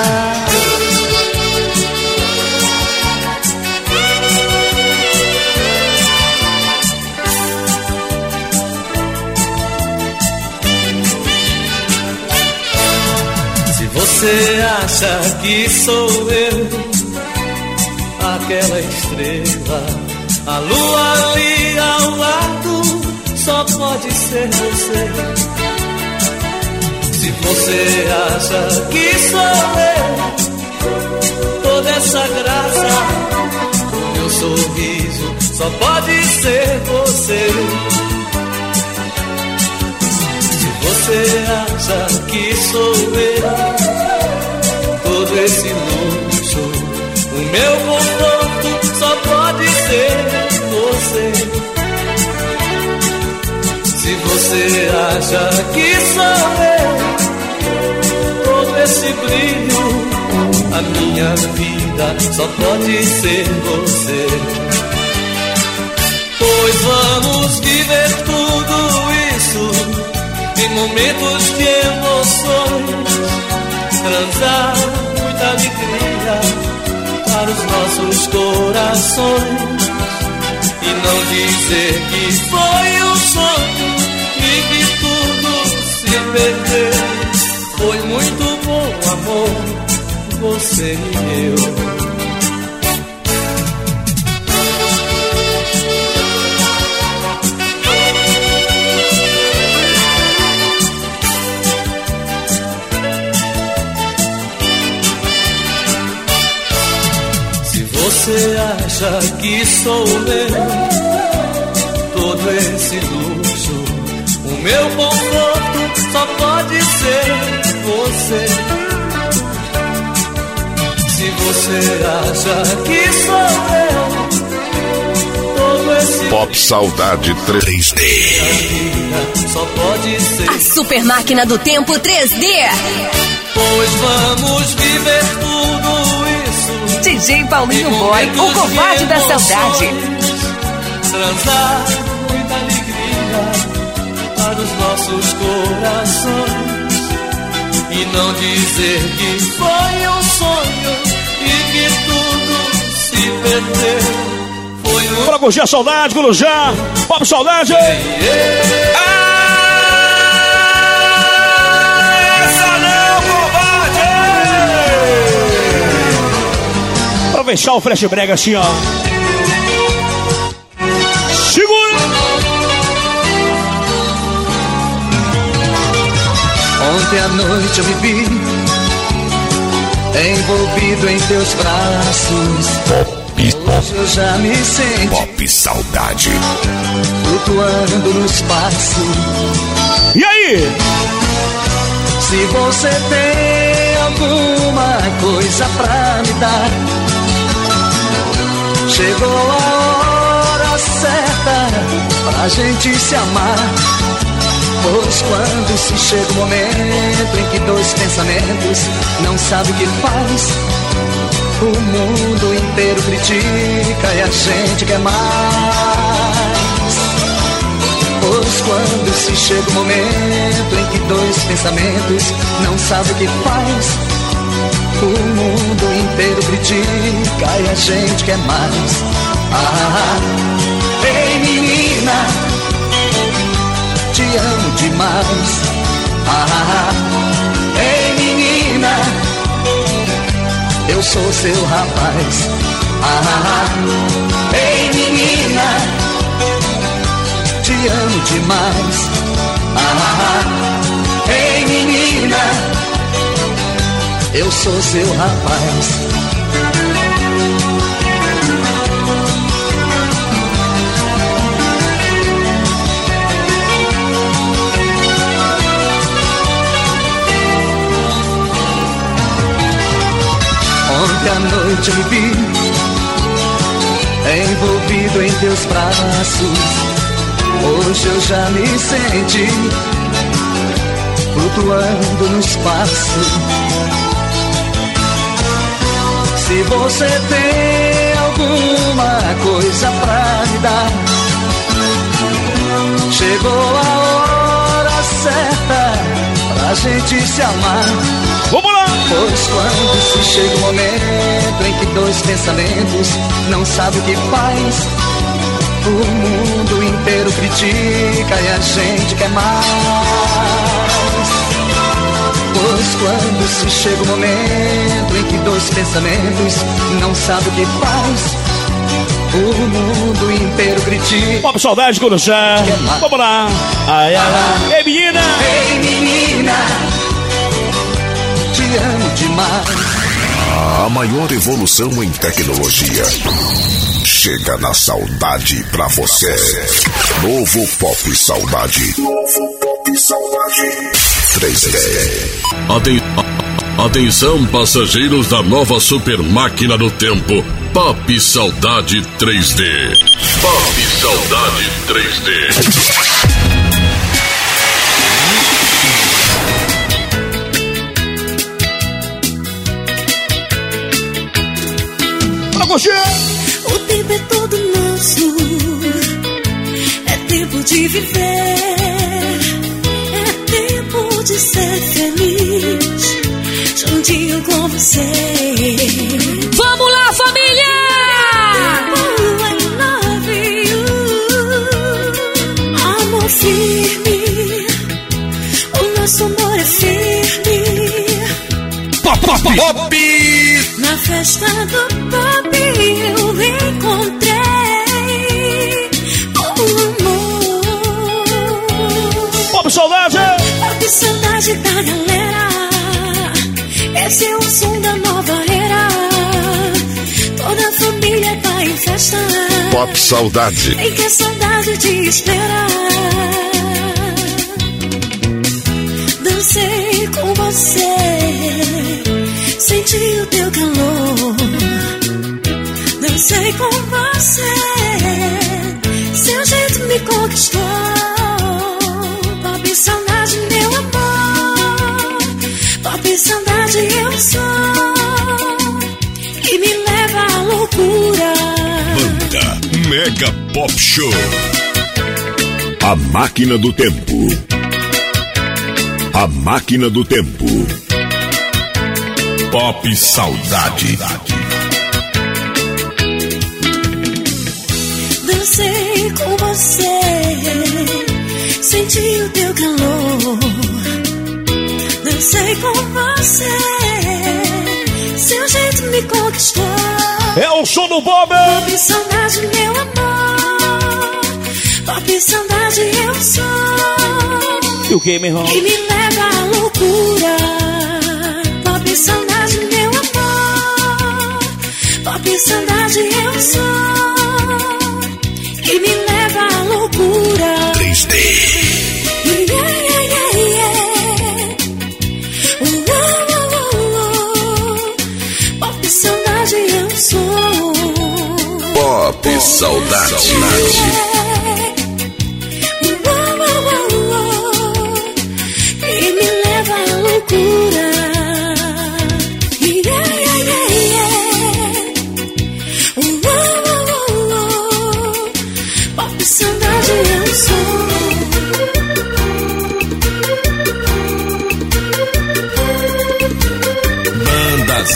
Você acha que sou eu, aquela estrela, a lua ali ao lado, só pode ser você. Se você acha que sou eu, toda essa graça, meu sorriso, só pode ser você. Se você acha que sou eu, todo esse luxo, o meu conforto, só pode ser você. Se você acha que sou eu, todo esse brilho, a minha vida, só pode ser você. Pois vamos viver tudo isso em momentos de emoções, transar muita alegria para os nossos corações, e não dizer que foi um sonho e que tudo se perdeu. Foi muito bom, amor, você e eu. Você acha que sou eu, todo esse luxo, o meu conforto, só pode ser você. Se você acha que sou eu, todo esse Pop Saudade 3D, só pode ser a super máquina do tempo 3D. Pois vamos viver tudo isso. DJ Paulinho Boy, o covarde da saudade. Transar muita alegria para os nossos corações, e não dizer que foi um sonho e que tudo se perdeu. Foi um... Bora curtir a saudade, Gurujá, Pop Saudade. Pra fechar o flash brega assim, ó. Segura! Ontem à noite eu me vi envolvido em teus braços. Hoje eu já me sinto Pop Saudade, flutuando no espaço. E aí? Se você tem alguma coisa pra me dar, chegou a hora certa pra gente se amar. Pois quando se chega o momento em que dois pensamentos não sabem o que faz, o mundo inteiro critica e a gente quer mais. Pois quando se chega o momento em que dois pensamentos não sabem o que faz, o mundo inteiro critica e a gente quer mais. Ei menina, te amo demais. Ei menina, eu sou seu rapaz. Ei menina, te amo demais. Ei menina, eu sou seu rapaz. Ontem à noite eu me vi envolvido em teus braços. Hoje eu já me senti flutuando no espaço. Se você tem alguma coisa pra me dar, chegou a hora certa pra gente se amar. Vamos lá! Pois quando se chega o momento em que dois pensamentos não sabem o que faz, o mundo inteiro critica e a gente quer mais. Pois quando se chega o momento em que dois pensamentos não sabem o que faz, o mundo inteiro critica. Pop Saudade com o chá. Vamos lá! Ai, ai, ai. Ei menina! Ei menina, te amo demais. A maior evolução em tecnologia chega na saudade pra você. Novo Pop Saudade. Novo Pop Saudade 3D. Atenção, passageiros da nova super máquina do tempo, Pop Saudade 3D. Pop Saudade 3D. O tempo é todo nosso, é tempo de viver, é tempo de ser feliz, juntinho com você. Vamos lá, família! I love you. Amor firme, o nosso amor é firme. Pop! Na festa do pop eu encontrei o amor. Pop Saudade! Pop Saudade da galera, esse é o som da nova era. Toda a família tá em festa. Pop Saudade. Em que a saudade te espera. Dancei com você, senti o teu calor. Dancei com você, seu jeito me conquistou. Pop Saudade, meu amor. Pop Saudade eu sou, e me leva à loucura. Banda Mega Pop Show. A Máquina do Tempo. A Máquina do Tempo. Pop Saudade. Dancei com você, senti o teu calor. Dancei com você, seu jeito me conquistou. É o som do Bob! Pop Saudade, meu amor. Pop Saudade eu sou, E o que, meu irmão? e me leva à loucura. Pop Saudade, meu amor. Pop Saudade eu sou, e me leva à loucura. 3D. Yeah, yeah, yeah, yeah. Pop Saudade eu sou. Pop Saudade.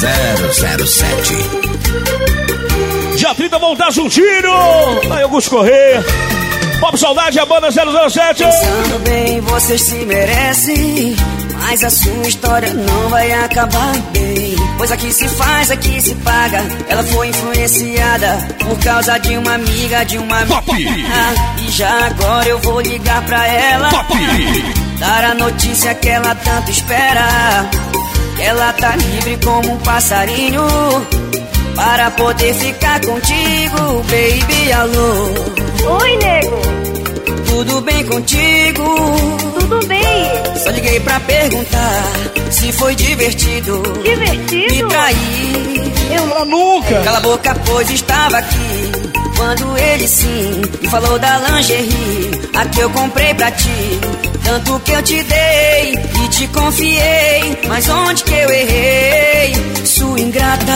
007. Dia 30 vão dar juntinho. Aí, Augusto Correia. Pop Saudade, a banda 007. Pensando bem, vocês se merecem, mas a sua história não vai acabar bem. Pois aqui se faz, aqui se paga. Ela foi influenciada por causa de uma amiga, E já agora eu vou ligar pra ela, dar a notícia que ela tanto espera. Ela tá livre como um passarinho para poder ficar contigo, baby, alô. Oi, nego. Tudo bem contigo? Tudo bem. Só liguei pra perguntar se foi divertido. Divertido? Me trair. Eu nunca. Cala a boca, pois estava aqui quando ele sim me falou da lingerie, a que eu comprei pra ti. Tanto que eu te dei e te confiei, mas onde que eu errei, sua ingrata?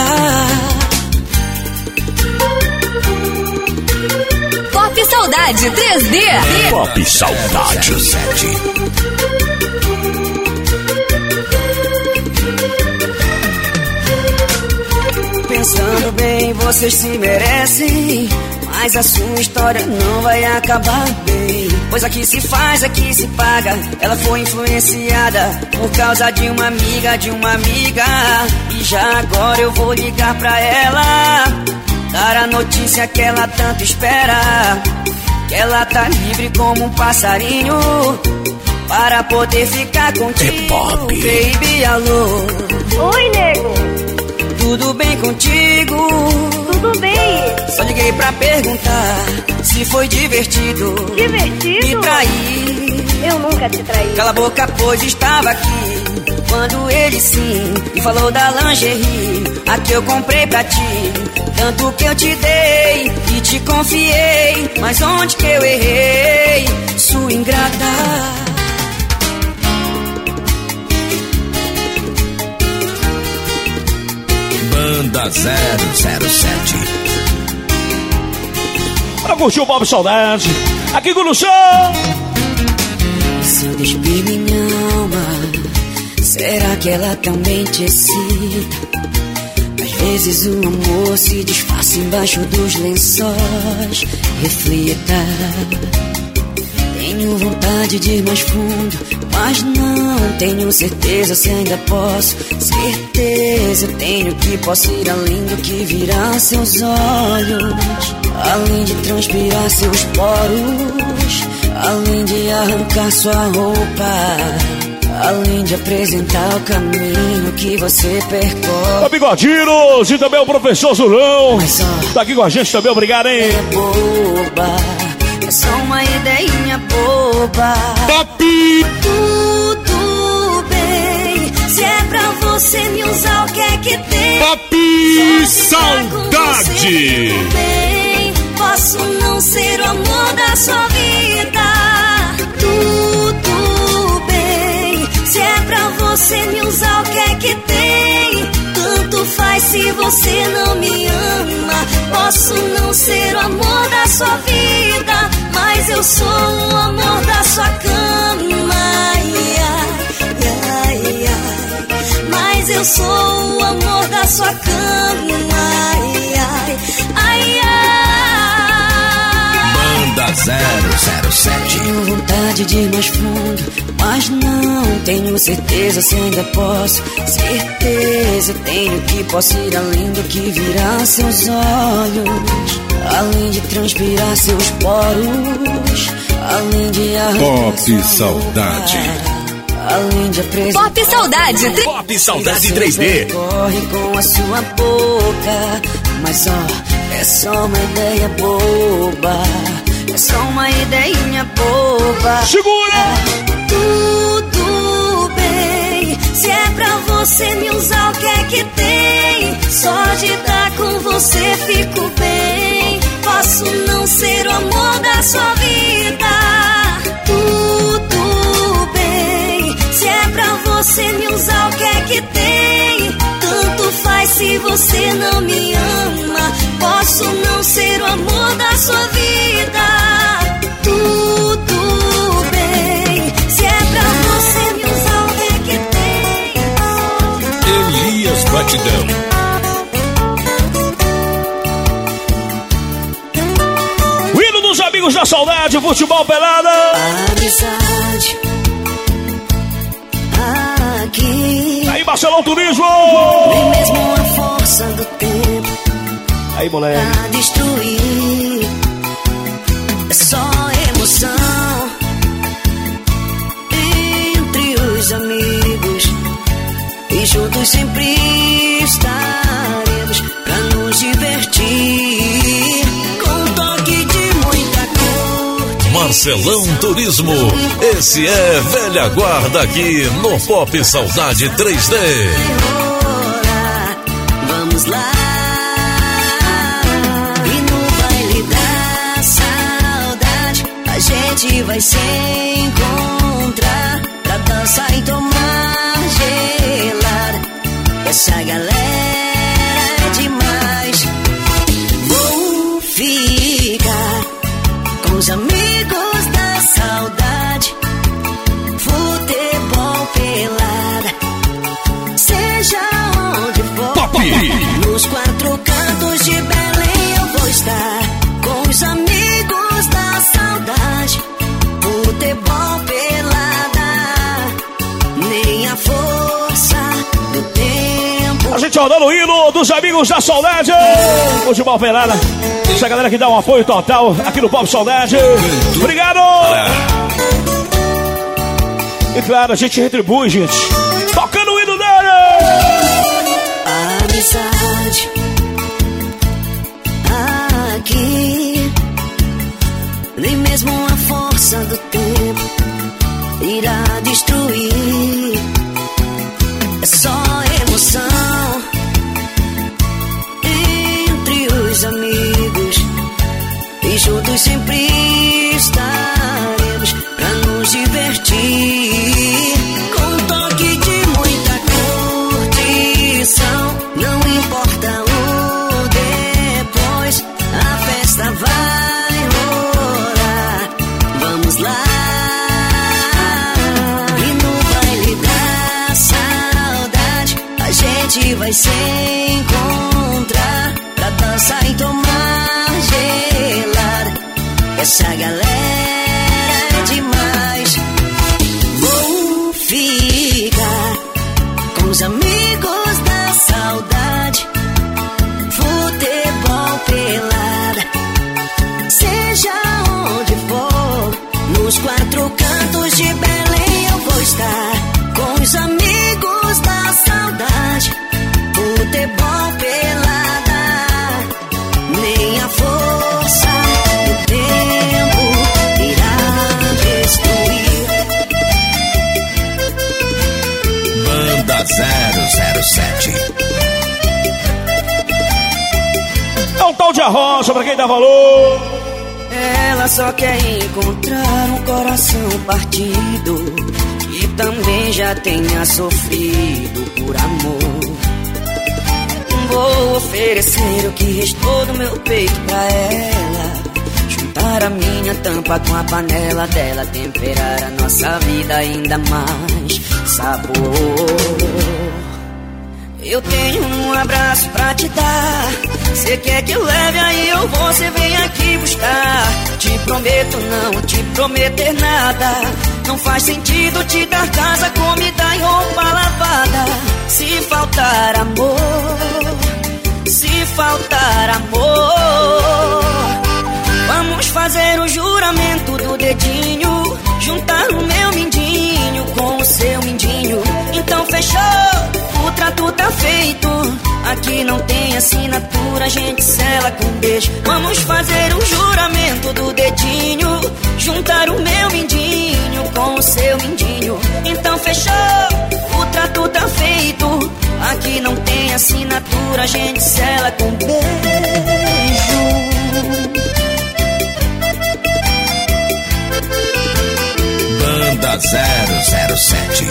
Pop Saudade 3D. Pop Saudade 7. Pensando bem, vocês se merecem, mas a sua história não vai acabar bem. Pois aqui se faz, aqui se paga. Ela foi influenciada por causa de uma amiga, E já agora eu vou ligar pra ela, dar a notícia que ela tanto espera. Que ela tá livre como um passarinho para poder ficar contigo, baby, alô. Oi, nego. Tudo bem contigo? Tudo bem. Só liguei pra perguntar se foi divertido. Divertido? Me trair. Eu nunca te traí. Cala a boca, pois estava aqui quando ele sim me falou da lingerie, a que eu comprei pra ti. Tanto que eu te dei e te confiei, mas onde que eu errei, sua ingrata? Banda 007. Pra curtir o Pop Saudade, aqui com o Luciano. Se eu despir minha alma, será que ela também te excita? Às vezes o amor se disfarça embaixo dos lençóis. Reflita. Tenho vontade de ir mais fundo, mas não tenho certeza se ainda posso. Certeza eu tenho que posso ir além do que virá seus olhos, além de transpirar seus poros, além de arrancar sua roupa, além de apresentar o caminho que você percorre. Ô Bigodinos e também o professor Zulão. Tá aqui com a gente também, obrigado, hein? É boba, é só uma ideinha boba. Papi! Tudo bem, se é pra você me usar, o que é que tem? Papi Saudade! Bem, posso não ser o amor da sua vida. Tudo bem, se é pra você me usar, o que é que tem? Tanto faz se você não me ama. Posso não ser o amor da sua vida, mas eu sou o amor da sua cama. Ai, ai, ai. Mas eu sou o amor da sua cama. Ai, ai, ai, ai. Banda 007. Tenho vontade de ir mais fundo, mas não tenho certeza se ainda posso. Certeza eu tenho que posso ir além do que virá seus olhos, além de transpirar seus poros, além de arrancar Pop Saudade. além de apresentar. Pop Saudade. Pop Saudade 3D. Corre com a sua boca, mas ó, é só uma ideia boba. É só uma ideinha boba. Segura! Tudo bem, se é pra você me usar, o que é que tem? Só de estar com você fico bem. Posso não ser o amor da sua vida. Tudo bem, se é pra você me usar, o que é que tem? Tanto faz se você não me ama. Posso não ser o amor da sua vida. Tudo bem, se é pra você me usar, o que é que tem? Elias Batidão. da saudade, futebol pelada. Amizade aqui. Aí, Marcelão Turismo. Nem mesmo a força do tempo. Aí, moleque. Pra destruir. É só emoção entre os amigos. E juntos sempre estaremos pra nos divertir. Com um toque de muita cor. Marcelão Turismo, esse é velha guarda aqui no Pop Saudade 3D. Vamos lá. E no baile da saudade a gente vai se encontrar pra dançar e tomar gelada. Essa galera é demais. Vou ficar com os amigos da saudade. Futebol pelada, seja onde for. Top. Nos quatro cantos de Belém eu vou estar com os amigos da saudade. Futebol pelada, nem a força do tempo. A gente rodando o hino dos amigos da saudade. Futebol pelada. Essa galera que dá um apoio total aqui no Pop Saudade. Obrigado! E claro, a gente retribui, gente. Tocando o hino dele! Amizade aqui. Nem mesmo a força do tempo irá destruir. É só emoção entre os amigos. E juntos sempre estaremos pra nos divertir. Com um toque de muita curtição. Não importa o depois, a festa vai rolar. Vamos lá. E no baile da saudade a gente vai se encontrar pra dançar e tomar gelada. Essa galera é demais. Vou ficar com os amigos da saudade. Futebol pelada, seja onde for. Nos quatro cantos de Belém eu vou estar com os amigos da saudade. Futebol pelada, nem a força do tempo irá destruir. Banda 007. É um tal de arrocha pra quem dá valor. Ela só quer encontrar um coração partido que também já tenha sofrido por amor. Vou oferecer o que restou do meu peito pra ela, juntar a minha tampa com a panela dela, temperar a nossa vida ainda mais sabor. Eu tenho um abraço pra te dar. Cê quer que eu leve, aí eu vou, cê vem aqui buscar. Te prometo não te prometer nada. Não faz sentido te dar casa, comida e roupa lavada. Se faltar amor, se faltar amor, vamos fazer o juramento do dedinho, juntar o meu mindinho com o seu mindinho. Então fechou, o trato tá feito. Aqui não tem assinatura, a gente sela com beijo. Vamos fazer o juramento do dedinho, juntar o meu mindinho com o seu mindinho. Então fechou, o trato tá feito. Aqui não tem assinatura, a gente sela com beijo. Banda 007.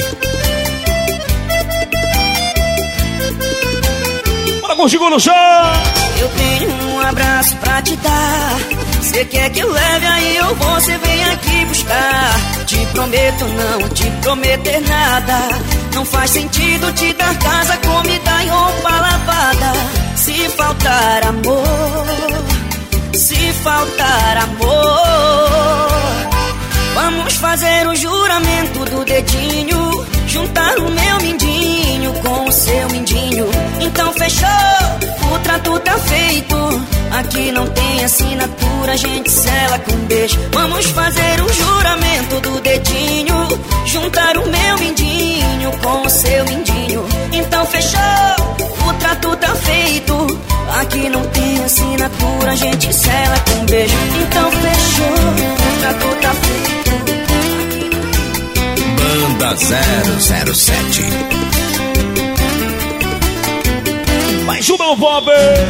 Bora contigo no chão. Eu tenho um abraço pra te dar. Cê quer que eu leve, aí eu vou, cê vem aqui buscar. Te prometo não te prometer nada. Não faz sentido te dar casa, comida e roupa lavada. Se faltar amor, se faltar amor. Vamos fazer o juramento do dedinho, juntar o meu mindinho com o seu mindinho. Então fechou, o trato tá feito. Aqui não tem assinatura, a gente sela com beijo. Vamos fazer o juramento do dedinho, juntar o meu mindinho com o seu mindinho. Então fechou, o trato tá feito. Aqui não tem assinatura, a gente sela com beijo. Então fechou, o trato tá feito. Banda 007. Mais uma, Bob!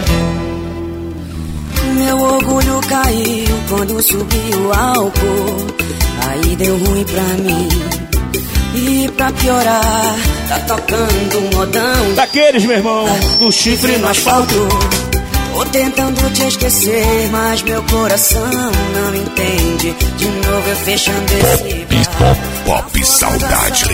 Meu orgulho caiu quando subiu o álcool. Aí deu ruim pra mim. E pra piorar, tá tocando um modão daqueles, meu irmão, do chifre no asfalto. Tô tentando te esquecer, mas meu coração não entende. De novo eu fechando esse bar. Pop Saudade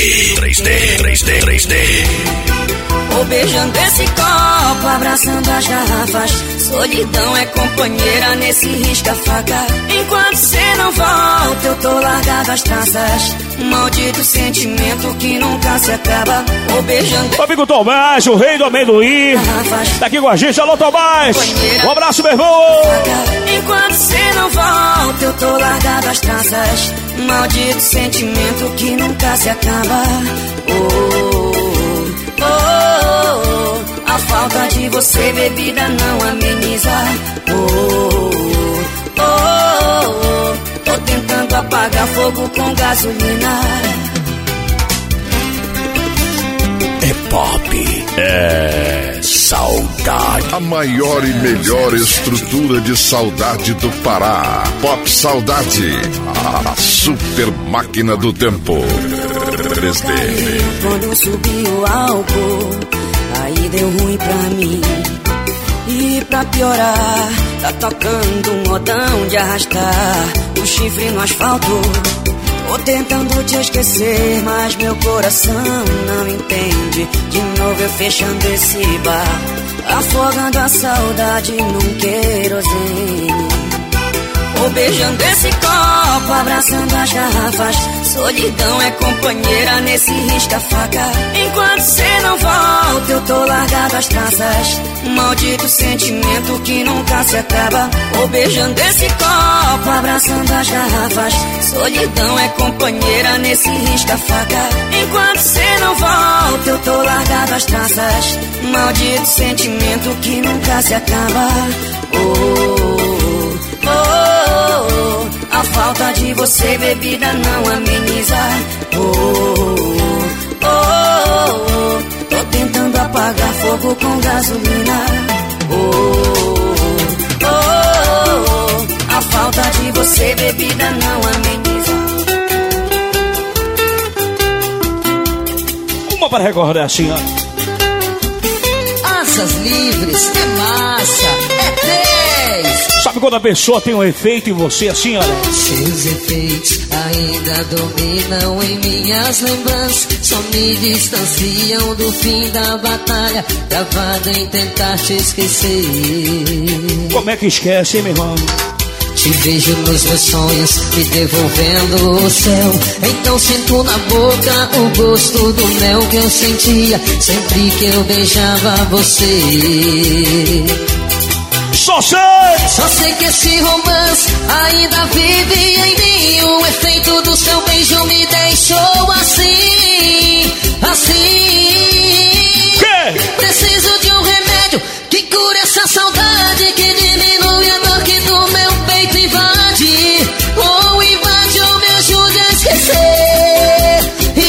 3D. Vou beijando esse copo, abraçando as garrafas. Solidão é companheira nesse risca-faca. Enquanto cê não volta, eu tô largado as traças. Maldito sentimento que nunca se acaba. Vou beijando. O amigo Tomás, o rei do amendoim, tá aqui com a gente. Alô, Tomás! Um abraço, meu irmão! Enquanto cê não volta, eu tô largado as traças. Maldito sentimento que nunca se acaba. A falta de você, bebida, não ameniza. Tô tentando apagar fogo com gasolina. É pop, é saudade. A maior e melhor estrutura de saudade do Pará. Pop Saudade, a super máquina do tempo. 3D. Quando subiu o álcool, aí deu ruim pra mim. E pra piorar, tá tocando um modão de arrastar o chifre no asfalto. Tô tentando te esquecer, mas meu coração não entende. De novo eu fechando esse bar, afogando a saudade num querosene. Vou beijando esse copo, abraçando as garrafas. Solidão é companheira nesse risca-faca. Enquanto cê não volta, eu tô largado as traças. Maldito sentimento que nunca se acaba. Vou beijando esse copo, abraçando as garrafas. Solidão é companheira nesse risca-faca. Enquanto cê não volta, eu tô largado as traças. Maldito sentimento que nunca se acaba. A falta de você, bebida, não ameniza. Tô tentando apagar fogo com gasolina. A falta de você, bebida, não ameniza. Uma para recordar assim, ó. Asas livres, é massa, é 10. Sabe quando a pessoa tem um efeito em você assim, olha? Seus efeitos ainda dominam em minhas lembranças. Só me distanciam do fim da batalha, travado em tentar te esquecer. Como é que esquece, hein, meu irmão? Te vejo nos meus sonhos, me devolvendo o céu. Então sinto na boca o gosto do mel que eu sentia sempre que eu beijava você. Só sei que esse romance ainda vive em mim. O efeito do seu beijo me deixou assim. Que? Preciso de um remédio que cure essa saudade, que diminui a dor que do meu peito invade. Ou invade ou me ajude a esquecer.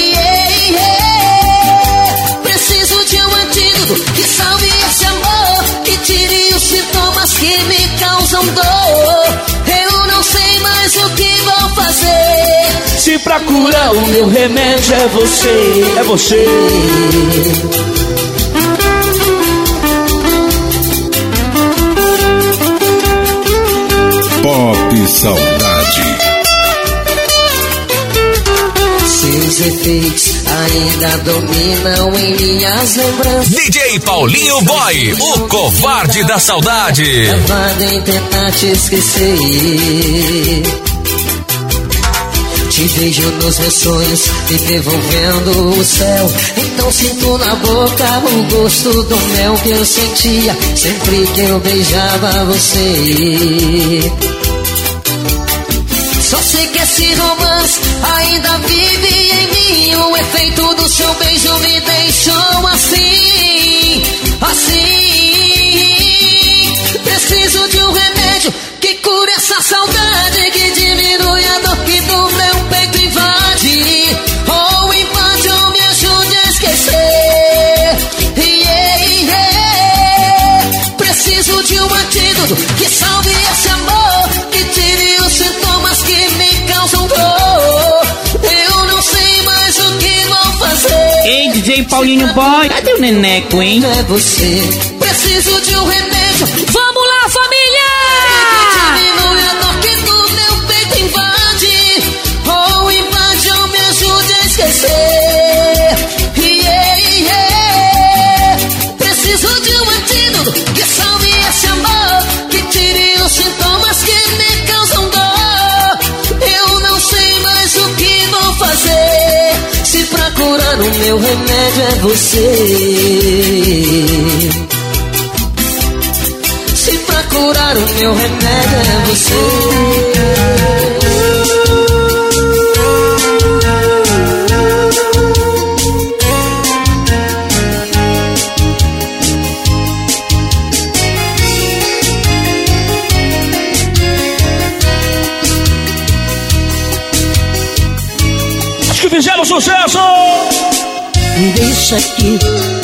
Preciso de um antídoto que salve esse amor, que tire os sintomas que me causam dor. Eu não sei mais o que vou fazer. Se pra curar o meu remédio é você, é você. Pop Saudade. Seus efeitos ainda dominam em minhas lembranças. DJ Paulinho Boy, o covarde da saudade. Levado em tentar te esquecer. Te vejo nos meus sonhos, me devolvendo o céu. Então sinto na boca o gosto do mel que eu sentia sempre que eu beijava você. Só sei que esse romance ainda vive em mim. O efeito do seu beijo me deixou assim, assim. Preciso de um remédio que cure essa saudade, que diminui a dor que do meu peito invade. Ou invade ou me ajude a esquecer. Preciso de um antídoto que salve esse amor, que tire os sintomas que me causam dor. Eu não sei mais o que vou fazer. Ei, DJ Paulinho Boy, cadê o neneco, hein? É você. Preciso de um remédio. Vamos lá, família! Diminui a dor que do meu peito invade. Ou invade ou me ajude a esquecer. Preciso de um antídoto que salve esse amor, que tire os sintomas que me causam dor. Eu não sei mais o que vou fazer. Se pra curar o meu remédio é você. Se pra curar o meu remédio é você. Fizeram sucesso! Me deixa aqui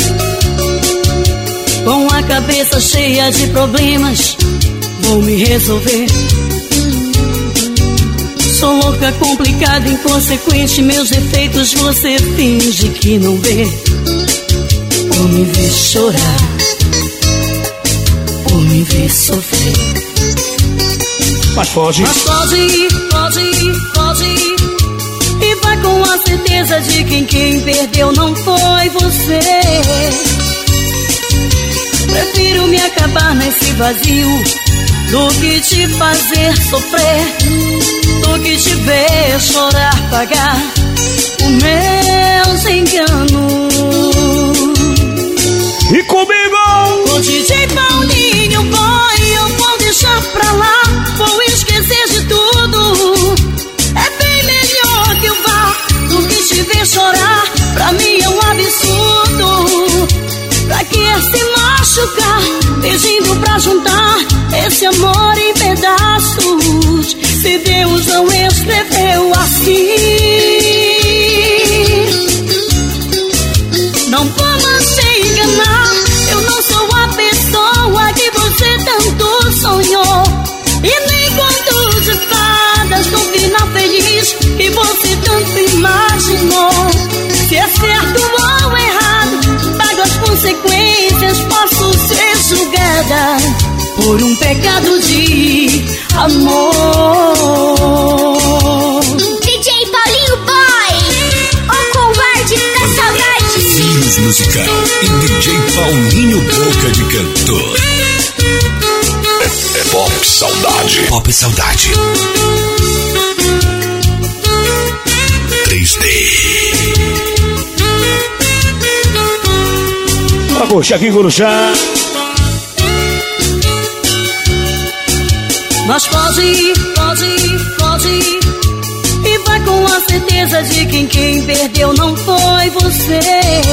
com a cabeça cheia de problemas, vou me resolver. Sou louca, complicada, inconsequente, meus defeitos você finge que não vê. Ou me vê chorar, ou me vê sofrer. Mas pode ir, pode ir. E vai com a certeza de que quem perdeu não foi você. Prefiro me acabar nesse vazio do que te fazer sofrer, do que te ver chorar, pagar os meus enganos. E comigo? O DJ Paulinho Boy, eu vou deixar pra lá, vou esquecer de tudo. É bem melhor que eu vá do que te ver chorar. Pra mim é um absurdo. Pra que se machucar, pedindo pra juntar esse amor em pedaços, se Deus não escreveu assim? Não vamos se enganar, eu não sou a pessoa que você tanto sonhou, e nem conto de fadas no final feliz que você tanto imaginou. Se é certo ou errado, pago as consequências, posso ser julgada por um pecado de amor. DJ Paulinho Boy, o covarde da saudade. Filhos Musical e DJ Paulinho Boca de Cantor. É Pop Saudade. Pop Saudade 3D. Pra curtir aqui em Guruxá. Mas pode ir. E vai com a certeza de que quem perdeu não foi você.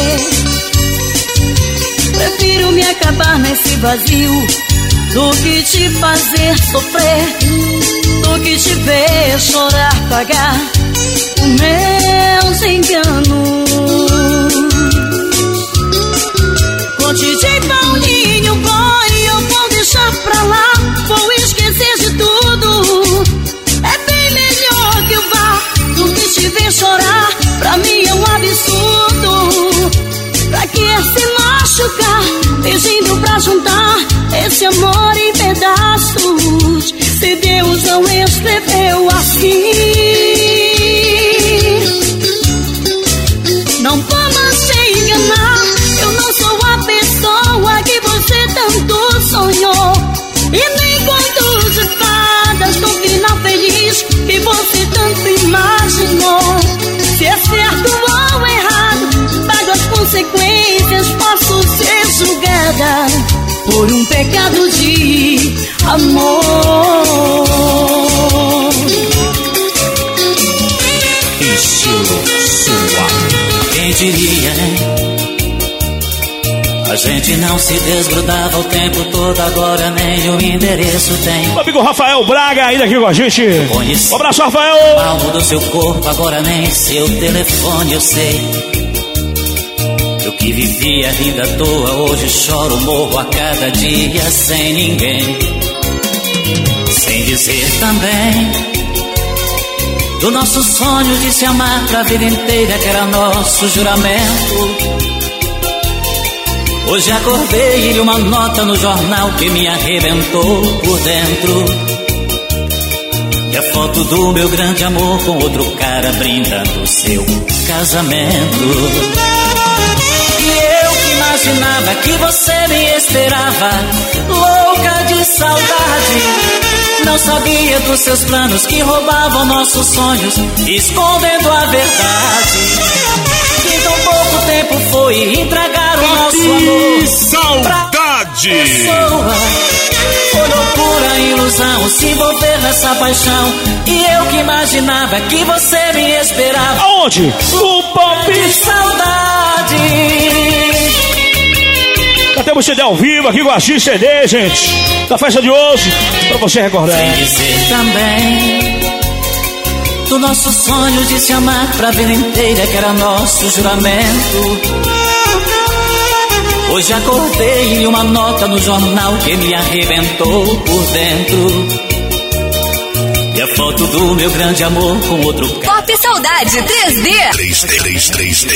Prefiro me acabar nesse vazio do que te fazer sofrer, do que te ver chorar, pagar os meus enganos. Com DJ Paulinho Boy, eu vou deixar pra lá, vou esquecer de tudo. É bem melhor que eu vá do que te ver chorar. Pra mim é um absurdo. Pra que se machucar, pedindo pra juntar esse amor em pedaços, se Deus não escreveu assim? pagar por um pecado de amor. Estilo sua. Quem diria, né? A gente não se desgrudava o tempo todo, agora nem o endereço tem. O amigo Rafael Braga ainda aqui com a gente. Um abraço, Rafael. O palmo do seu corpo, agora nem seu telefone eu sei. Eu que vivia a vida à toa, hoje choro, morro a cada dia sem ninguém. Sem dizer também do nosso sonho de se amar pra vida inteira, que era nosso juramento. Hoje acordei e li uma nota no jornal que me arrebentou por dentro. E a foto do meu grande amor com outro cara brindando seu casamento. E eu que imaginava que você me esperava, louca de saudade. Não sabia dos seus planos que roubavam nossos sonhos, escondendo a verdade. Que tão pouco tempo foi entregar o nosso amor. Saudade! Foi loucura, ilusão, se envolver nessa paixão. E eu que imaginava que você me esperava. Aonde? No Pop Saudade. Já temos CD ao vivo aqui com a X CD, gente, da festa de hoje, pra você recordar. Sem dizer também do nosso sonho de se amar pra vida inteira, que era nosso juramento. Hoje acordei e uma nota no jornal que me arrebentou por dentro. E a foto do meu grande amor com outro cara. Pop Saudade 3D. 3D.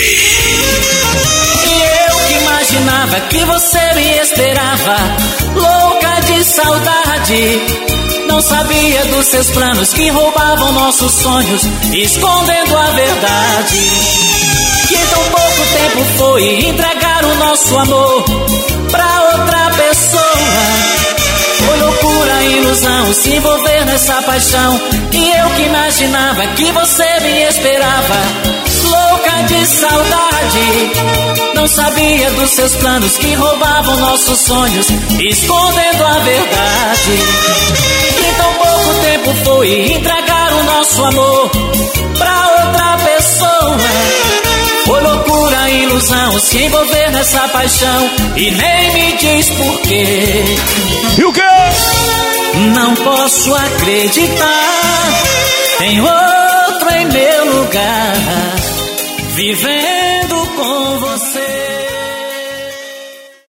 E eu que imaginava que você me esperava, louca de saudade. Não sabia dos seus planos que roubavam nossos sonhos, escondendo a verdade. Que tão pouco tempo foi entregar o nosso amor pra outra pessoa. Foi loucura, ilusão, se envolver nessa paixão. E eu que imaginava que você me esperava, louca de saudade. Não sabia dos seus planos que roubavam nossos sonhos, escondendo a verdade. Que tão pouco tempo foi entregar o nosso amor pra outra pessoa. Foi loucura, ilusão, se envolver nessa paixão. E nem me diz porquê. E o quê? Não posso acreditar, tem outro em meu lugar, vivendo com você.